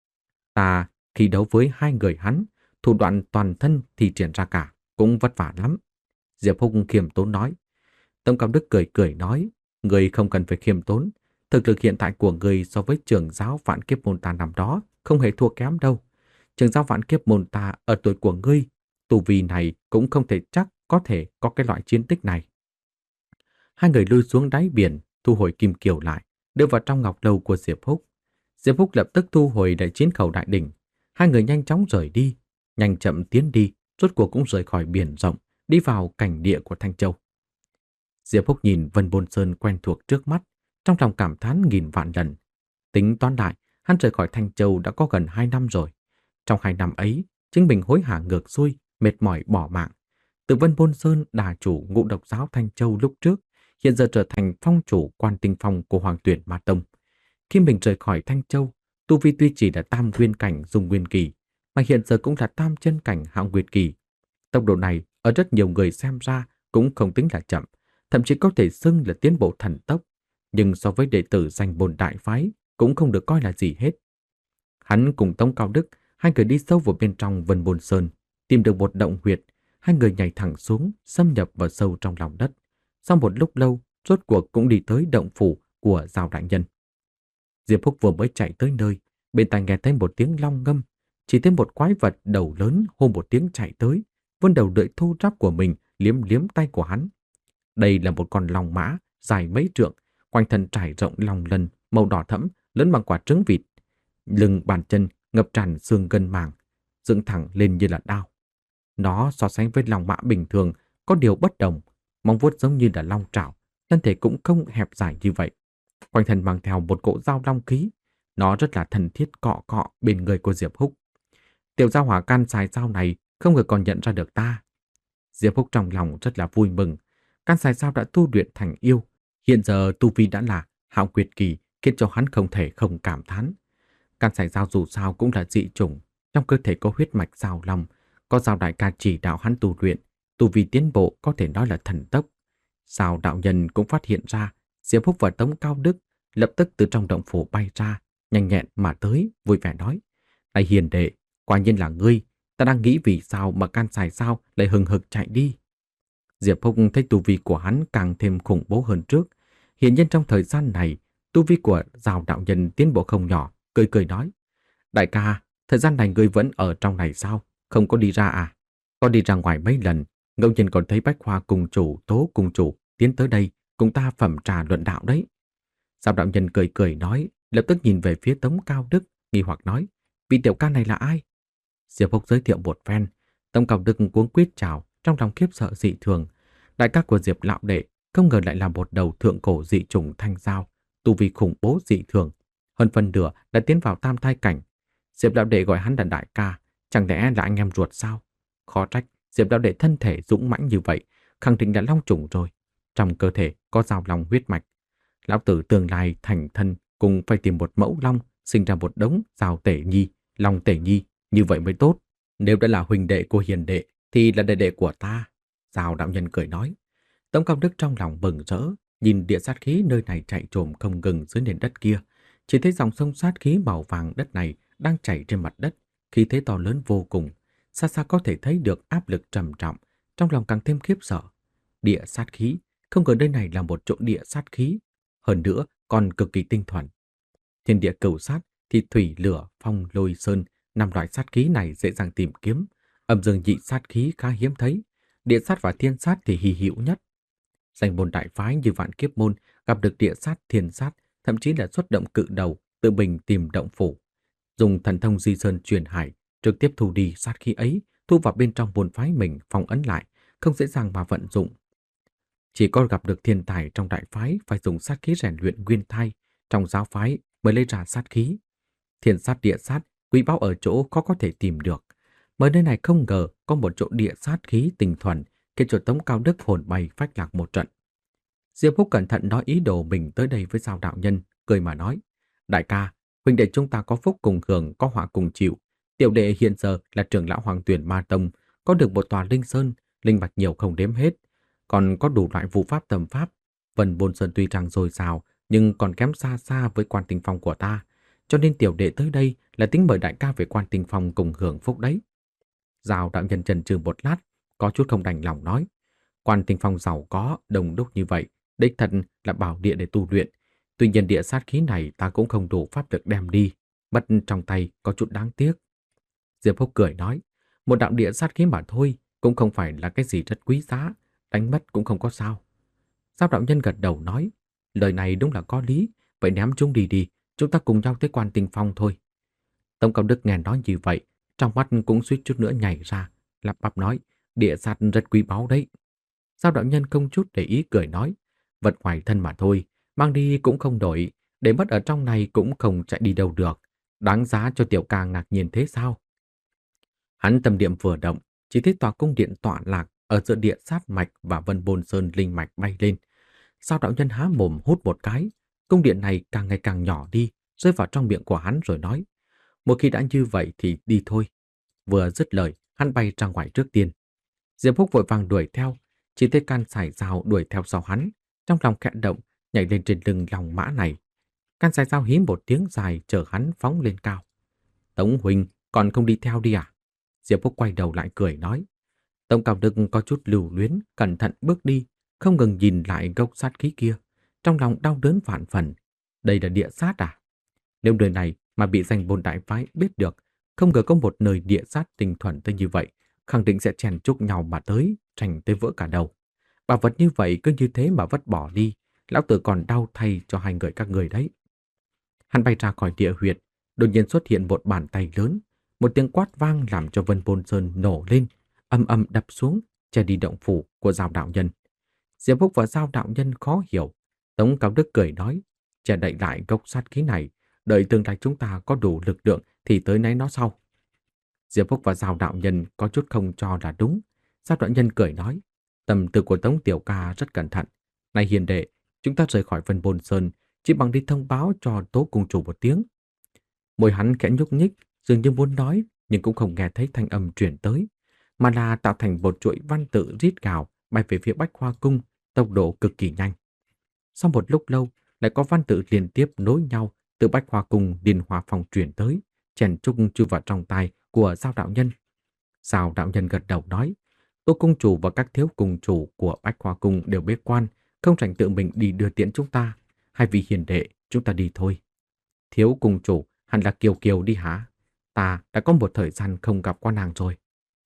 Ta khi đấu với hai người hắn, thủ đoạn toàn thân thì triển ra cả, cũng vất vả lắm. Diệp Húc khiêm tốn nói. Tống Cao Đức cười cười nói, người không cần phải khiêm tốn. Thực lực hiện tại của người so với trưởng giáo vạn kiếp môn ta năm đó không hề thua kém đâu. Trưởng giáo vạn kiếp môn ta ở tuổi của ngươi, tu vi này cũng không thể chắc có thể có cái loại chiến tích này. Hai người lui xuống đáy biển, thu hồi kim kiều lại, đưa vào trong ngọc lâu của Diệp Húc. Diệp Húc lập tức thu hồi đại chiến khẩu đại đỉnh. Hai người nhanh chóng rời đi, nhanh chậm tiến đi, rốt cuộc cũng rời khỏi biển rộng, đi vào cảnh địa của Thanh Châu. Diệp Húc nhìn Vân Bôn Sơn quen thuộc trước mắt, trong lòng cảm thán nghìn vạn lần. Tính toán lại, hắn rời khỏi Thanh Châu đã có gần hai năm rồi. Trong hai năm ấy, chính mình hối hả ngược xuôi, mệt mỏi bỏ mạng. Từ Vân Bôn Sơn, đà chủ ngũ độc giáo Thanh Châu lúc trước, hiện giờ trở thành phong chủ Quan Tinh Phong của Hoàng Tuyển Ma Tông. Khi mình rời khỏi Thanh Châu, tu vi tuy chỉ là tam nguyên cảnh dung nguyên kỳ, mà hiện giờ cũng là tam chân cảnh hạo nguyệt kỳ. Tốc độ này ở rất nhiều người xem ra cũng không tính là chậm, thậm chí có thể xưng là tiến bộ thần tốc, nhưng so với đệ tử danh bồn đại phái cũng không được coi là gì hết. Hắn cùng Tống Cao Đức, hai người đi sâu vào bên trong Vân Bôn Sơn, tìm được một động huyệt, hai người nhảy thẳng xuống, xâm nhập vào sâu trong lòng đất. Sau một lúc lâu, rốt cuộc cũng đi tới động phủ của Giao đại nhân. Diệp Húc vừa mới chạy tới nơi, bên tai nghe thấy một tiếng long ngâm, chỉ thấy một quái vật đầu lớn hô một tiếng chạy tới, vươn đầu lưỡi thô ráp của mình liếm liếm tay của hắn. Đây là một con long mã dài mấy trượng, quanh thân trải rộng long lân màu đỏ thẫm, lớn bằng quả trứng vịt, lưng bàn chân ngập tràn xương gân màng, dựng thẳng lên như là đao. Nó so sánh với long mã bình thường có điều bất đồng, móng vuốt giống như là long trảo, thân thể cũng không hẹp dài như vậy. Quanh thân mang theo một cỗ dao long khí, nó rất là thân thiết cọ cọ bên người của Diệp Húc. Tiểu gia hỏa can xài dao này không ngờ còn nhận ra được ta. Diệp Húc trong lòng rất là vui mừng. Can xài dao đã tu luyện thành yêu, hiện giờ tu vi đã là hạo nguyệt kỳ, khiến cho hắn không thể không cảm thán. Can xài dao dù sao cũng là dị chủng, trong cơ thể có huyết mạch dao long, có Giao đại ca chỉ đạo hắn tu luyện, tu vi tiến bộ có thể nói là thần tốc. Sao đạo nhân cũng phát hiện ra Diệp Húc và Tống Cao Đức lập tức từ trong động phủ bay ra, nhanh nhẹn mà tới, vui vẻ nói: "Này hiền đệ, quả nhiên là ngươi, ta đang nghĩ vì sao mà can xài sao lại hừng hực chạy đi." Diệp Húc thấy tu vi của hắn càng thêm khủng bố hơn trước. Hiển nhiên trong thời gian này, tu vi của Giào đạo nhân tiến bộ không nhỏ, cười cười nói: "Đại ca, thời gian này ngươi vẫn ở trong này sao? Không có đi ra à? Có đi ra ngoài mấy lần, ngẫu nhiên còn thấy Bách Hoa cùng chủ, Tố cùng chủ tiến tới đây cùng ta phẩm trà luận đạo đấy." Giào đạo nhân cười cười nói, lập tức nhìn về phía Tống Cao Đức, nghi hoặc nói: "Vị tiểu ca này là ai?" Diệp Húc giới thiệu một phen. Tống Cao Đức cuống quýt chào, trong lòng khiếp sợ dị thường. Đại ca của Diệp lão đệ không ngờ lại là một đầu thượng cổ dị chủng thanh giao, tu vi khủng bố dị thường, hơn phần nửa đã tiến vào tam thai cảnh. Diệp lão đệ gọi hắn là đại ca, chẳng lẽ là anh em ruột sao? Khó trách Diệp lão đệ thân thể dũng mãnh như vậy, khẳng định là long chủng rồi. Trong cơ thể có giao long huyết mạch. Lão tử tương lai thành thân cùng phải tìm một mẫu long, sinh ra một đống giao tể nhi, long tể nhi, như vậy mới tốt. Nếu đã là huynh đệ của hiền đệ thì là đệ đệ của ta." Giao đạo nhân cười nói. Tống Cao Đức trong lòng mừng rỡ, nhìn địa sát khí nơi này chạy trồm không ngừng dưới nền đất kia. Chỉ thấy dòng sông sát khí màu vàng đất này đang chảy trên mặt đất, khí thế to lớn vô cùng. Xa xa có thể thấy được áp lực trầm trọng, trong lòng càng thêm khiếp sợ. Địa sát khí, không ngờ nơi này là một chỗ địa sát khí, hơn nữa còn cực kỳ tinh thuần. Thiên địa cửu sát thì thủy, lửa, phong, lôi, sơn, năm loại sát khí này dễ dàng tìm kiếm. Âm dương nhị sát khí khá hiếm thấy, địa sát và thiên sát thì hy hữu nhất. Danh môn đại phái như Vạn Kiếp môn gặp được địa sát, thiên sát, thậm chí là xuất động cự đầu, tự mình tìm động phủ, dùng thần thông di sơn truyền hải, trực tiếp thu đi sát khí ấy, thu vào bên trong môn phái mình phong ấn lại, không dễ dàng mà vận dụng. Chỉ có gặp được thiên tài trong đại phái phải dùng sát khí rèn luyện nguyên thai, trong giáo phái mới lấy ra sát khí. Thiên sát, địa sát, quý báu ở chỗ khó có thể tìm được. Mới nơi này không ngờ có một chỗ địa sát khí tinh thuần, khiến cho Tống Cao Đức hồn bay phách lạc một trận. Diệp Húc cẩn thận nói ý đồ mình tới đây với Giao đạo nhân, cười mà nói: "Đại ca, huynh đệ chúng ta có phúc cùng hưởng, có họa cùng chịu. Tiểu đệ hiện giờ là trưởng lão Hoàng Tuyển Ma Tông, có được một tòa linh sơn, linh mạch nhiều không đếm hết, còn có đủ loại vũ pháp tầm pháp. Vân Bôn Sơn tuy rằng dồi dào, nhưng còn kém xa xa với Quan Tinh Phong của ta, cho nên tiểu đệ tới đây là tính mời đại ca về Quan Tinh Phong cùng hưởng phúc đấy." Giao đạo nhân chần chừ một lát, có chút không đành lòng nói: "Quan Tinh Phong giàu có, đông đúc như vậy, đích thật là bảo địa để tu luyện. Tuy nhiên địa sát khí này ta cũng không đủ pháp lực đem đi, mất trong tay có chút đáng tiếc." Diệp Húc cười nói: "Một đạo địa sát khí mà thôi, cũng không phải là cái gì rất quý giá, đánh mất cũng không có sao." Giao đạo nhân gật đầu nói: "Lời này đúng là có lý, vậy ném chúng đi đi, chúng ta cùng nhau tới Quan Tinh Phong thôi." Tống Cao Đức nghe nói như vậy, trong mắt cũng suýt chút nữa nhảy ra, lắp bắp nói: "Địa sát rất quý báu đấy." Giao đạo nhân không chút để ý cười nói: "Vật ngoài thân mà thôi, mang đi cũng không đổi, để mất ở trong này cũng không chạy đi đâu được, đáng giá cho tiểu ca ngạc nhiên thế sao?" Hắn tâm niệm vừa động, chỉ thấy tòa cung điện tọa lạc ở giữa địa sát mạch và Vân Bôn Sơn linh mạch bay lên. Giao đạo nhân há mồm hút một cái, cung điện này càng ngày càng nhỏ đi, rơi vào trong miệng của hắn rồi nói: "Một khi đã như vậy thì đi thôi." Vừa dứt lời, hắn bay ra ngoài trước tiên. Diệp Húc vội vàng đuổi theo, chỉ thấy Can Sải Dao đuổi theo sau hắn, trong lòng khẽ động, nhảy lên trên lưng lòng mã này. Can Sải Dao hí một tiếng dài chờ hắn phóng lên cao. "Tống huynh, còn không đi theo đi à?" Diệp Húc quay đầu lại cười nói. Tống Cao Đức có chút lưu luyến, cẩn thận bước đi, không ngừng nhìn lại gốc sát khí kia, trong lòng đau đớn vạn phần. Đây là địa sát à? Nếu nơi này mà bị danh môn đại phái biết được, không ngờ có một nơi địa sát tinh thuần tới như vậy, khẳng định sẽ chèn chúc nhau mà tới, tranh tới vỡ cả đầu. Bảo vật như vậy cứ như thế mà vứt bỏ đi, lão tử còn đau thay cho hai người các người đấy. Hắn bay ra khỏi địa huyệt, đột nhiên xuất hiện một bàn tay lớn, một tiếng quát vang làm cho Vân Bôn Sơn nổ lên, âm âm đập xuống, che đi động phủ của Giao đạo nhân. Diệp Húc và Giao đạo nhân khó hiểu. Tống Cao Đức cười nói: "Che đậy lại gốc sát khí này, đợi tương lai chúng ta có đủ lực lượng thì tới nấy nó sau." Diệp Húc và Giao đạo nhân có chút không cho là đúng. Giao đạo nhân cười nói: "Tâm tư của Tống tiểu ca rất cẩn thận. Này hiền đệ, chúng ta rời khỏi Vân Bôn Sơn chỉ bằng đi thông báo cho Tố cung chủ một tiếng." Môi hắn khẽ nhúc nhích, dường như muốn nói, nhưng cũng không nghe thấy thanh âm truyền tới, mà là tạo thành một chuỗi văn tự rít gào bay về phía Bách Hoa cung, tốc độ cực kỳ nhanh. Sau một lúc lâu, lại có văn tự liên tiếp nối nhau từ Bách Hoa Cung Điền Hòa Phòng truyền tới, chèn chúc chui vào trong tai của Giao đạo nhân. Giao đạo nhân gật đầu nói, Tô cung chủ và các thiếu cung chủ của Bách Hoa Cung đều bế quan, không rảnh tự mình đi đưa tiễn chúng ta. Hai vị hiền đệ, chúng ta đi thôi. Thiếu cung chủ, hẳn là Kiều Kiều đi hả? Ta đã có một thời gian không gặp qua nàng rồi.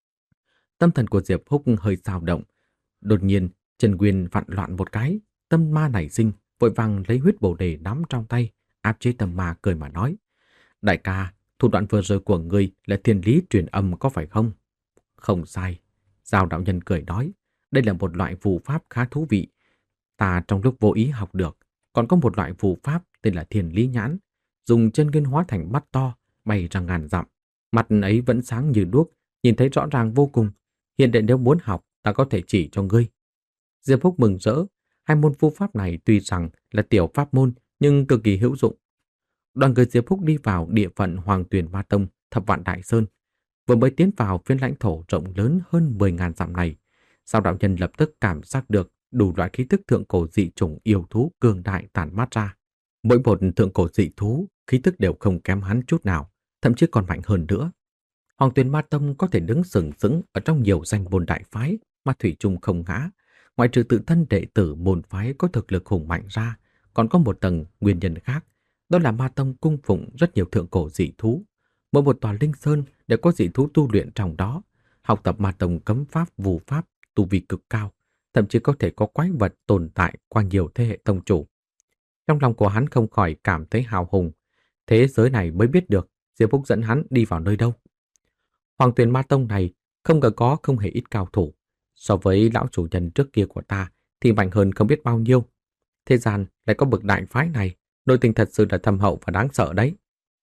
Tâm thần của Diệp Húc hơi dao động. Đột nhiên, Trần Nguyên vặn loạn một cái, tâm ma nảy sinh, vội vàng lấy huyết bồ đề nắm trong tay, áp chế tâm ma cười mà nói. Đại ca, thủ đoạn vừa rồi của ngươi là thiên lý truyền âm có phải không? Không sai. Giao đạo nhân cười nói, đây là một loại phù pháp khá thú vị. Ta trong lúc vô ý học được, còn có một loại phù pháp tên là thiên lý nhãn, dùng chân nguyên hóa thành mắt to, bay ra ngàn dặm. Mặt ấy vẫn sáng như đuốc, nhìn thấy rõ ràng vô cùng. Hiện tại nếu muốn học, ta có thể chỉ cho ngươi. Diệp Húc mừng rỡ, hai môn phù pháp này tuy rằng là tiểu pháp môn, nhưng cực kỳ hữu dụng. Đoàn người Diệp Húc đi vào địa phận Hoàng Tuyền Ma Tông, Thập Vạn Đại Sơn. Vừa mới tiến vào phiến lãnh thổ rộng lớn hơn mười ngàn dặm này, Giao đạo nhân lập tức cảm giác được đủ loại khí tức thượng cổ dị chủng yêu thú cường đại tản mát ra. Mỗi một thượng cổ dị thú, khí tức đều không kém hắn chút nào, thậm chí còn mạnh hơn nữa. Hoàng Tuyền Ma Tông có thể đứng sừng sững ở trong nhiều danh môn đại phái mà thủy chung không ngã. Ngoại trừ tự thân đệ tử môn phái có thực lực hùng mạnh ra, còn có một tầng nguyên nhân khác, đó là Ma Tông cung phụng rất nhiều thượng cổ dị thú. Mỗi một tòa linh sơn đều có dị thú tu luyện trong đó, học tập Ma Tông cấm pháp, vù pháp, tu vi cực cao, thậm chí có thể có quái vật tồn tại qua nhiều thế hệ tông chủ. Trong lòng của hắn không khỏi cảm thấy hào hùng, thế giới này mới biết được Diệp Húc dẫn hắn đi vào nơi đâu. Hoàng Tuyền Ma Tông này không ngờ có không hề ít cao thủ, so với lão chủ nhân trước kia của ta thì mạnh hơn không biết bao nhiêu. Thế gian lại có bậc đại phái này, nội tình thật sự là thâm hậu và đáng sợ đấy.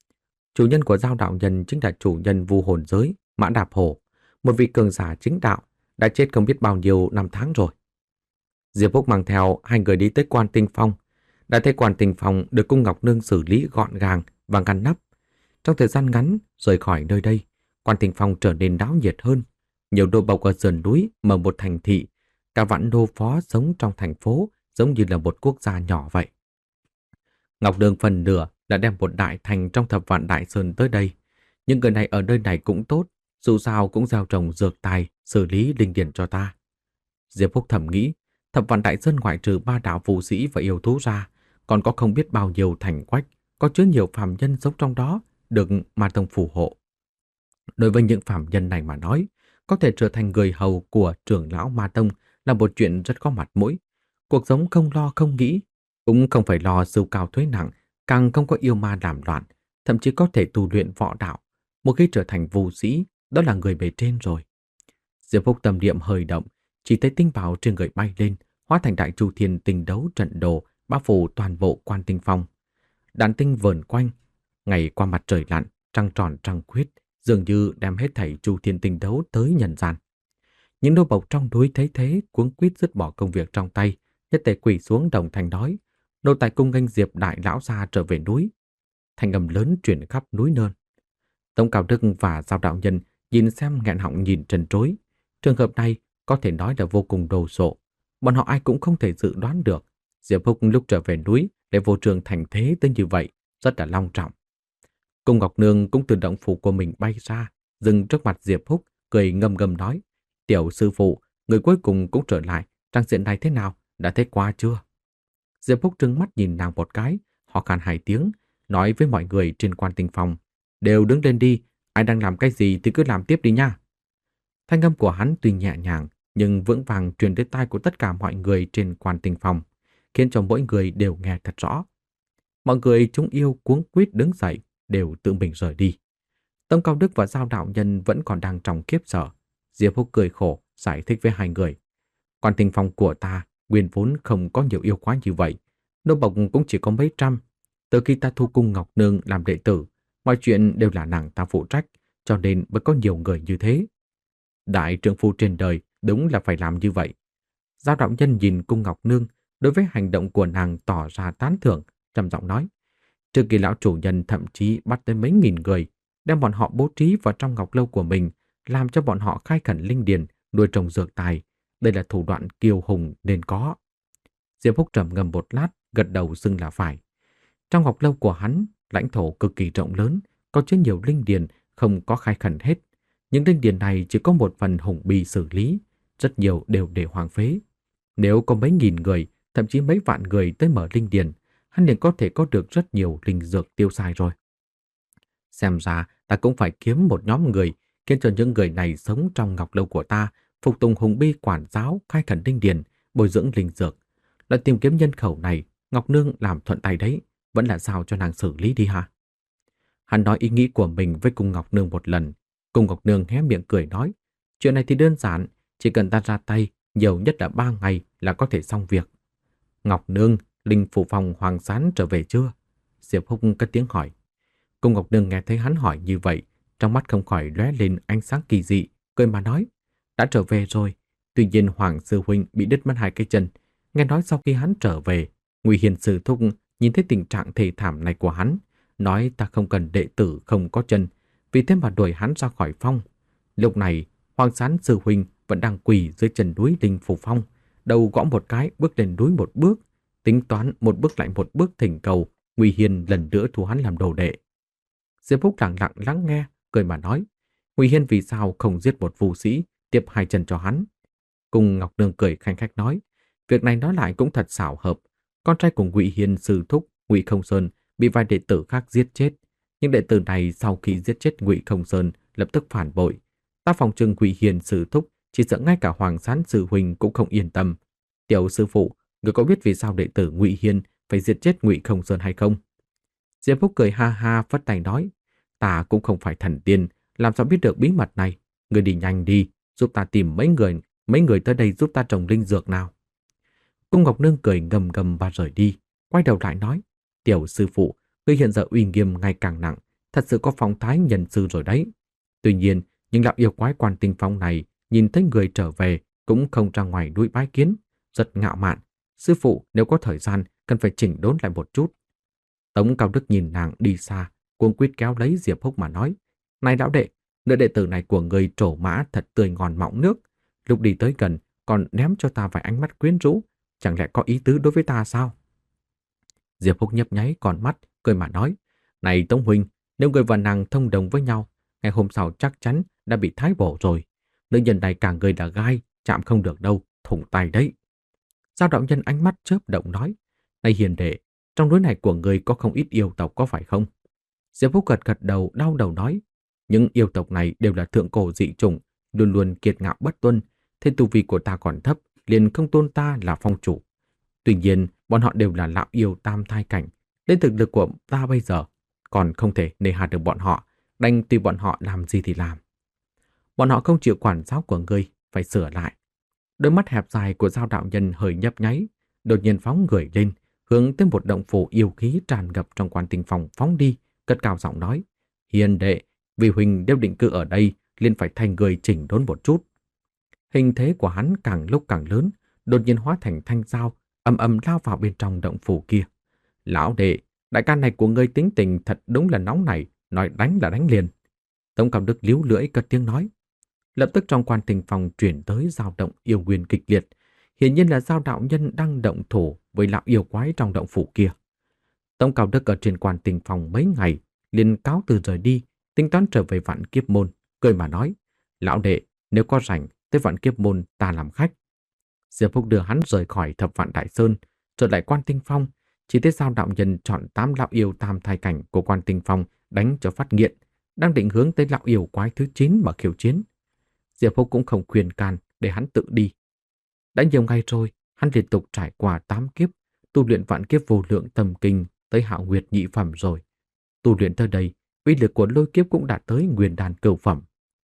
Chủ nhân của Giao đạo nhân chính là chủ nhân Vu hồn giới, Mã Đạp Hổ, một vị cường giả chính đạo, đã chết không biết bao nhiêu năm tháng rồi. Diệp Húc mang theo hai người đi tới Quan Tinh Phong. Đã thấy Quan Tinh Phong được Cung Ngọc Nương xử lý gọn gàng và ngăn nắp. Trong thời gian ngắn rời khỏi nơi đây, Quan Tinh Phong trở nên náo nhiệt hơn. Nhiều đô bộc ở sườn núi mở một thành thị, cả vạn đô phó sống trong thành phố giống như là một quốc gia nhỏ vậy. Ngọc Nương phần nửa đã đem một đại thành trong Thập Vạn Đại Sơn tới đây. Những người này ở nơi này cũng tốt, dù sao cũng gieo trồng dược tài, xử lý linh điển cho ta. Diệp Húc thầm nghĩ, Thập Vạn Đại Sơn ngoại trừ ba đạo phù sĩ và yêu thú ra, còn có không biết bao nhiêu thành quách, có chứa nhiều phàm nhân sống trong đó, được Ma Tông phù hộ. Đối với những phàm nhân này mà nói, có thể trở thành người hầu của trưởng lão Ma Tông là một chuyện rất có mặt mũi. Cuộc sống không lo không nghĩ, cũng không phải lo sưu cao thuế nặng, càng không có yêu ma làm loạn, thậm chí có thể tu luyện võ đạo. Một khi trở thành vũ sĩ, đó là người bề trên rồi. Diệp Húc tâm niệm hơi động, chỉ thấy tinh bảo trên người bay lên, hóa thành đại chu thiên tinh đấu trận đồ, bao phủ toàn bộ Quan Tinh Phong. Đàn tinh vờn quanh, ngày qua mặt trời lặn, trăng tròn trăng khuyết, dường như đem hết thảy chu thiên tinh đấu tới nhân gian. Những nô bộc trong núi thấy thế, cuống quýt dứt bỏ công việc trong tay, nhất tề quỳ xuống đồng thanh nói: "Nô tài cung nghênh Diệp đại lão gia trở về núi." Thanh âm lớn truyền khắp núi non. Tống Cao Đức và Giao đạo nhân nhìn xem nghẹn họng nhìn chân chối. Trường hợp này có thể nói là vô cùng đồ sộ. Bọn họ ai cũng không thể dự đoán được Diệp Húc lúc trở về núi để vô trường thành thế tới như vậy, rất là long trọng. Cung Ngọc Nương cũng từ động phủ của mình bay ra, dừng trước mặt Diệp Húc, cười ngâm ngâm nói: "Tiểu sư phụ, người cuối cùng cũng trở lại, trang diện này thế nào, đã thấy qua chưa?" Diệp Húc trừng mắt nhìn nàng một cái, ho khan hai tiếng, nói với mọi người trên Quan Tinh Phong: "Đều đứng lên đi, ai đang làm cái gì thì cứ làm tiếp đi nha." Thanh âm của hắn tuy nhẹ nhàng, nhưng vững vàng truyền đến tai của tất cả mọi người trên Quan Tinh Phong, khiến cho mỗi người đều nghe thật rõ. Mọi người chúng yêu cuống quýt đứng dậy, đều tự mình rời đi. Tống Cao Đức và Giao đạo nhân vẫn còn đang trong kiếp sợ. Diệp Húc cười khổ, giải thích với hai người: "Quan Tinh Phong của ta nguyên vốn không có nhiều yêu quái như vậy, nô bộc cũng chỉ có mấy trăm. Từ khi ta thu Cung Ngọc Nương làm đệ tử, mọi chuyện đều là nàng ta phụ trách, cho nên mới có nhiều người như thế. Đại trượng phu trên đời đúng là phải làm như vậy." Giao đạo nhân nhìn Cung Ngọc Nương, đối với hành động của nàng tỏ ra tán thưởng, trầm giọng nói: "Trước kia lão chủ nhân thậm chí bắt tới mấy nghìn người, đem bọn họ bố trí vào trong ngọc lâu của mình, làm cho bọn họ khai khẩn linh điền, nuôi trồng dược tài. Đây là thủ đoạn kiêu hùng nên có." Diệp Phúc trầm ngâm một lát, gật đầu xưng là phải. Trong ngọc lâu của hắn, lãnh thổ cực kỳ rộng lớn, có chứa nhiều linh điền không có khai khẩn hết. Những linh điền này chỉ có một phần hùng bì xử lý, rất nhiều đều để hoang phế. Nếu có mấy nghìn người, thậm chí mấy vạn người tới mở linh điền, hắn liền có thể có được rất nhiều linh dược tiêu xài rồi. Xem ra ta cũng phải kiếm một nhóm người, khiến cho những người này sống trong ngọc lâu của ta, phục tùng hùng bi quản giáo, khai khẩn linh điền, bồi dưỡng linh dược. Lần tìm kiếm nhân khẩu này, Ngọc Nương làm thuận tay đấy, vẫn là sao cho nàng xử lý đi ha. Hắn nói ý nghĩ của mình với Cung Ngọc Nương một lần. Cung Ngọc Nương hé miệng cười nói, chuyện này thì đơn giản, chỉ cần ta ra tay, nhiều nhất là ba ngày là có thể xong việc. Ngọc Nương, linh phủ phòng Hoàng Sán trở về chưa? Diệp Húc cất tiếng hỏi. Cung Ngọc Nương nghe thấy hắn hỏi như vậy, trong mắt không khỏi lóe lên ánh sáng kỳ dị, cười mà nói, đã trở về rồi. Tuy nhiên Hoàng sư huynh bị đứt mất hai cái chân. Nghe nói sau khi hắn trở về, Ngụy Hiền sư thúc nhìn thấy tình trạng thê thảm này của hắn, nói ta không cần đệ tử không có chân, vì thế mà đuổi hắn ra khỏi phong. Lúc này, Hoàng Sán sư huynh vẫn đang quỳ dưới chân núi Linh Phủ Phong, đầu gõ một cái, bước lên núi một bước, tính toán một bước lại một bước thỉnh cầu Ngụy Hiền lần nữa thu hắn làm đồ đệ. Diệp Phúc lặng lặng lắng nghe, cười mà nói, Ngụy Hiền vì sao không giết một phù sĩ, tiếp hai chân cho hắn? Cùng Ngọc Nương cười khanh khách nói, việc này nói lại cũng thật xảo hợp. Con trai của Ngụy Hiền sư thúc Ngụy Không Sơn bị vài đệ tử khác giết chết, nhưng đệ tử này sau khi giết chết Ngụy Không Sơn lập tức phản bội. Ta phòng trừng Ngụy Hiền sư thúc chỉ sợ ngay cả Hoàng Sán sư huynh cũng không yên tâm. Tiểu sư phụ, người có biết vì sao đệ tử Ngụy Hiền phải giết chết Ngụy Không Sơn hay không? Diệp Phúc cười ha ha phất tay nói, ta cũng không phải thần tiên, làm sao biết được bí mật này? Người đi nhanh đi, giúp ta tìm mấy người, mấy người tới đây giúp ta trồng linh dược nào. Cung Ngọc Nương cười ngầm ngầm và rời đi, quay đầu lại nói, tiểu sư phụ, người hiện giờ uy nghiêm ngày càng nặng, thật sự có phong thái nhân sư rồi đấy. Tuy nhiên, những lão yêu quái Quan Tinh Phong này nhìn thấy người trở về cũng không ra ngoài núi bái kiến, rất ngạo mạn. Sư phụ nếu có thời gian cần phải chỉnh đốn lại một chút. Tống Cao Đức nhìn nàng đi xa, cuống quýt kéo lấy Diệp Húc mà nói, này lão đệ, nữ đệ tử này của người trổ mã thật tươi ngon mọng nước, lúc đi tới gần còn ném cho ta vài ánh mắt quyến rũ, chẳng lẽ có ý tứ đối với ta sao? Diệp Húc nhấp nháy con mắt, cười mà nói, này Tống huynh, nếu người và nàng thông đồng với nhau, ngày hôm sau chắc chắn đã bị thái bổ rồi. Nữ nhân này cả người đã gai, chạm không được đâu, thủng tay đấy. Giao đạo nhân ánh mắt chớp động nói, này hiền đệ, trong núi này của người có không ít yêu tộc có phải không? Diệp Húc gật gật đầu, đau đầu nói, những yêu tộc này đều là thượng cổ dị chủng, luôn luôn kiệt ngạo bất tuân, thế tu vi của ta còn thấp, liền không tôn ta là phong chủ. Tuy nhiên, bọn họ đều là lão yêu tam thai cảnh, đến thực lực của ta bây giờ, còn không thể nề hà được bọn họ, đành tùy bọn họ làm gì thì làm. Bọn họ không chịu quản giáo của ngươi, phải sửa lại. Đôi mắt hẹp dài của Giao đạo nhân hơi nhấp nháy, đột nhiên phóng người lên, hướng tới một động phủ yêu khí tràn ngập trong Quan Tinh Phong phóng đi, cất cao giọng nói, hiền đệ, vì huynh đều định cư ở đây, liền phải thành người chỉnh đốn một chút. Hình thế của hắn càng lúc càng lớn, đột nhiên hóa thành thanh dao, ầm ầm lao vào bên trong động phủ kia. Lão đệ, đại ca này của ngươi tính tình thật đúng là nóng nảy, nói đánh là đánh liền. Tống Cao Đức líu lưỡi cất tiếng nói. Lập tức trong Quan Tinh Phong chuyển tới dao động yêu nguyên kịch liệt, hiển nhiên là Giao đạo nhân đang động thủ với lão yêu quái trong động phủ kia. Tống Cao Đức ở trên Quan Tinh Phong mấy ngày, liền cáo từ rời đi, tính toán trở về Vạn Kiếp Môn, cười mà nói, lão đệ, nếu có rảnh tới Vạn Kiếp Môn ta làm khách. Diệp Phúc đưa hắn rời khỏi Thập Vạn Đại Sơn, trở lại Quan Tinh Phong, chỉ thấy Giao đạo nhân chọn tám lão yêu tam thai cảnh của Quan Tinh Phong đánh cho phát nghiện, đang định hướng tới lão yêu quái thứ chín mà khiêu chiến. Diệp Phúc cũng không khuyên can để hắn tự đi. Đã nhiều ngày rồi, hắn liên tục trải qua tám kiếp, tu luyện vạn kiếp vô lượng tâm kinh tới hạo nguyệt nhị phẩm rồi. Tu luyện tới đây, uy lực của lôi kiếp cũng đạt tới nguyên đan cửu phẩm.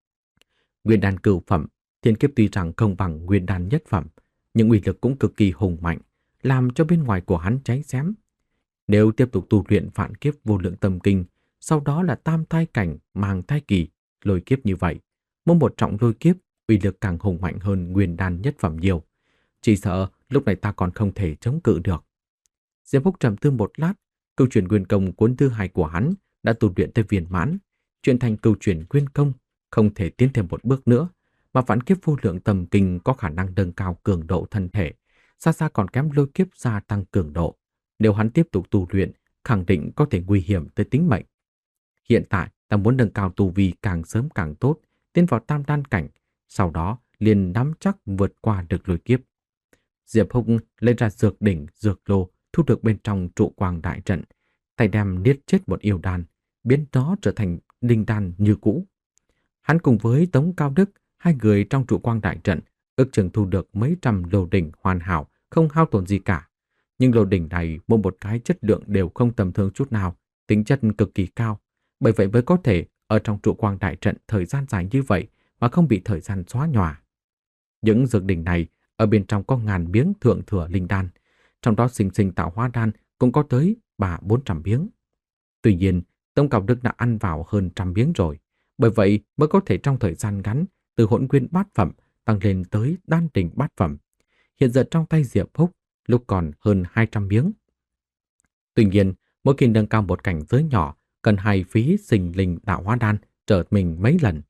Nguyên đan cửu phẩm, thiên kiếp tuy rằng không bằng nguyên đan nhất phẩm, nhưng uy lực cũng cực kỳ hùng mạnh, làm cho bên ngoài của hắn cháy xém. Nếu tiếp tục tu luyện vạn kiếp vô lượng tâm kinh, sau đó là tam thai cảnh, màng thai kỳ, lôi kiếp như vậy, mỗi một trọng lôi kiếp, uy lực càng hùng mạnh hơn nguyên đan nhất phẩm nhiều. Chỉ sợ lúc này ta còn không thể chống cự được. Diệp Phúc trầm tư một lát, câu chuyện nguyên công cuốn thứ hai của hắn đã tu luyện tới viên mãn, chuyển thành câu chuyện nguyên công, không thể tiến thêm một bước nữa, mà vạn kiếp vô lượng tâm kinh có khả năng nâng cao cường độ thân thể, xa xa còn kém lôi kiếp gia tăng cường độ. Nếu hắn tiếp tục tu luyện, khẳng định có thể nguy hiểm tới tính mệnh. Hiện tại, ta muốn nâng cao tu vi càng sớm càng tốt, tiến vào tam đan cảnh, sau đó liền nắm chắc vượt qua được lôi kiếp. Diệp Húc lấy ra dược đỉnh, dược lô, thu được bên trong trụ quang đại trận, tay đem niết chết một yêu đan, biến nó trở thành linh đan như cũ. Hắn cùng với Tống Cao Đức, hai người trong trụ quang đại trận, ước chừng thu được mấy trăm lô đỉnh hoàn hảo, không hao tổn gì cả. Nhưng lô đỉnh này mỗi một cái chất lượng đều không tầm thường chút nào, tính chất cực kỳ cao. Bởi vậy mới có thể ở trong trụ quang đại trận thời gian dài như vậy mà không bị thời gian xóa nhòa. Những dược đỉnh này ở bên trong có ngàn miếng thượng thừa linh đan, trong đó sinh sinh tạo hóa đan cũng có tới ba bốn trăm miếng. Tuy nhiên, Tống Cao Đức đã ăn vào hơn trăm miếng rồi, bởi vậy mới có thể trong thời gian ngắn từ hỗn nguyên bát phẩm tăng lên tới đan đỉnh bát phẩm. Hiện giờ trong tay Diệp Húc lúc còn hơn hai trăm miếng. Tuy nhiên, mỗi khi nâng cao một cảnh giới nhỏ cần hài phí sinh linh tạo hóa đan trở mình mấy lần.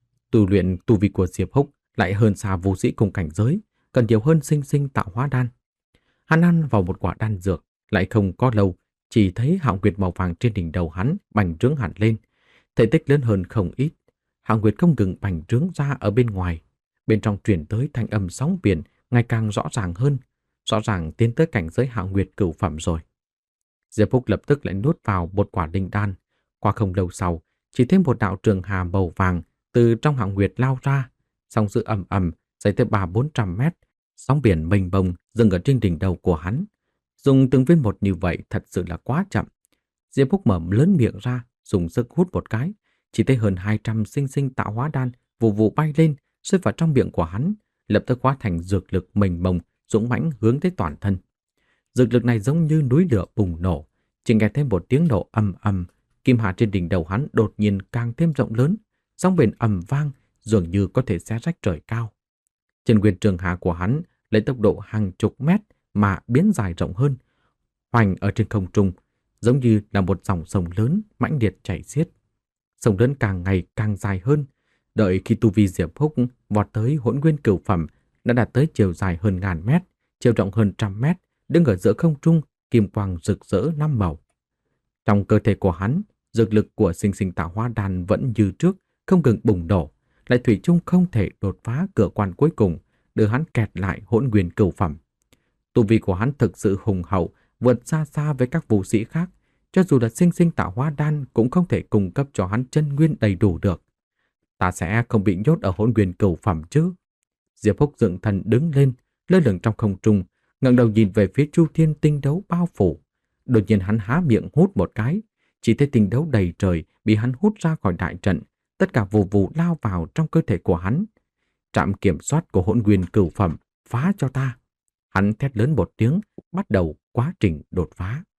Tu luyện tu vi của Diệp Húc lại hơn xa vô sĩ cùng cảnh giới, cần nhiều hơn sinh sinh tạo hóa đan. Hắn ăn vào một quả đan dược, lại không có lâu, chỉ thấy hạo nguyệt màu vàng trên đỉnh đầu hắn bành trướng hẳn lên, thể tích lớn hơn không ít. Hạo nguyệt không ngừng bành trướng ra ở bên ngoài, bên trong truyền tới thanh âm sóng biển ngày càng rõ ràng hơn, rõ ràng tiến tới cảnh giới hạo nguyệt cửu phẩm rồi. Diệp Húc lập tức lại nuốt vào một quả linh đan. Qua không lâu sau, chỉ thấy một đạo trường hà màu vàng từ trong hạo nguyệt lao ra, sóng dữ ầm ầm dày tới ba bốn trăm mét, sóng biển mênh mông dừng ở trên đỉnh đầu của hắn. Dùng từng viên một như vậy thật sự là quá chậm. Diệp Húc mở lớn miệng ra, dùng sức hút một cái, chỉ thấy hơn hai trăm sinh sinh tạo hóa đan vụ vụ bay lên, rơi vào trong miệng của hắn, lập tức hóa thành dược lực mênh mông, dũng mãnh hướng tới toàn thân. Dược lực này giống như núi lửa bùng nổ, chỉ nghe thêm một tiếng nổ ầm ầm, kim hà trên đỉnh đầu hắn đột nhiên càng thêm rộng lớn, sóng biển ầm vang, dường như có thể xé rách trời cao. Trên nguyên trường hà của hắn lấy tốc độ hàng chục mét mà biến dài rộng hơn, hoành ở trên không trung, giống như là một dòng sông lớn mãnh liệt chảy xiết. Sông lớn càng ngày càng dài hơn, đợi khi tu vi Diệp Húc vọt tới hỗn nguyên cửu phẩm đã đạt tới chiều dài hơn ngàn mét, chiều rộng hơn trăm mét, đứng ở giữa không trung, kim quang rực rỡ năm màu. Trong cơ thể của hắn, dược lực của sinh sinh tạo hóa đan vẫn như trước, không ngừng bùng nổ, lại thủy chung không thể đột phá cửa quan cuối cùng, đưa hắn kẹt lại hỗn nguyên cửu phẩm. Tu vi của hắn thực sự hùng hậu, vượt xa xa với các vũ sĩ khác, cho dù là sinh sinh tạo hóa đan cũng không thể cung cấp cho hắn chân nguyên đầy đủ được. Ta sẽ không bị nhốt ở hỗn nguyên cửu phẩm chứ? Diệp Húc dựng thần đứng lên, lơ lửng trong không trung, ngẩng đầu nhìn về phía Chu Thiên tinh đấu bao phủ. Đột nhiên hắn há miệng hút một cái, chỉ thấy tinh đấu đầy trời bị hắn hút ra khỏi đại trận, tất cả vù vù lao vào trong cơ thể của hắn. Trạm kiểm soát của hỗn nguyên cửu phẩm, phá cho ta! Hắn thét lớn một tiếng, bắt đầu quá trình đột phá.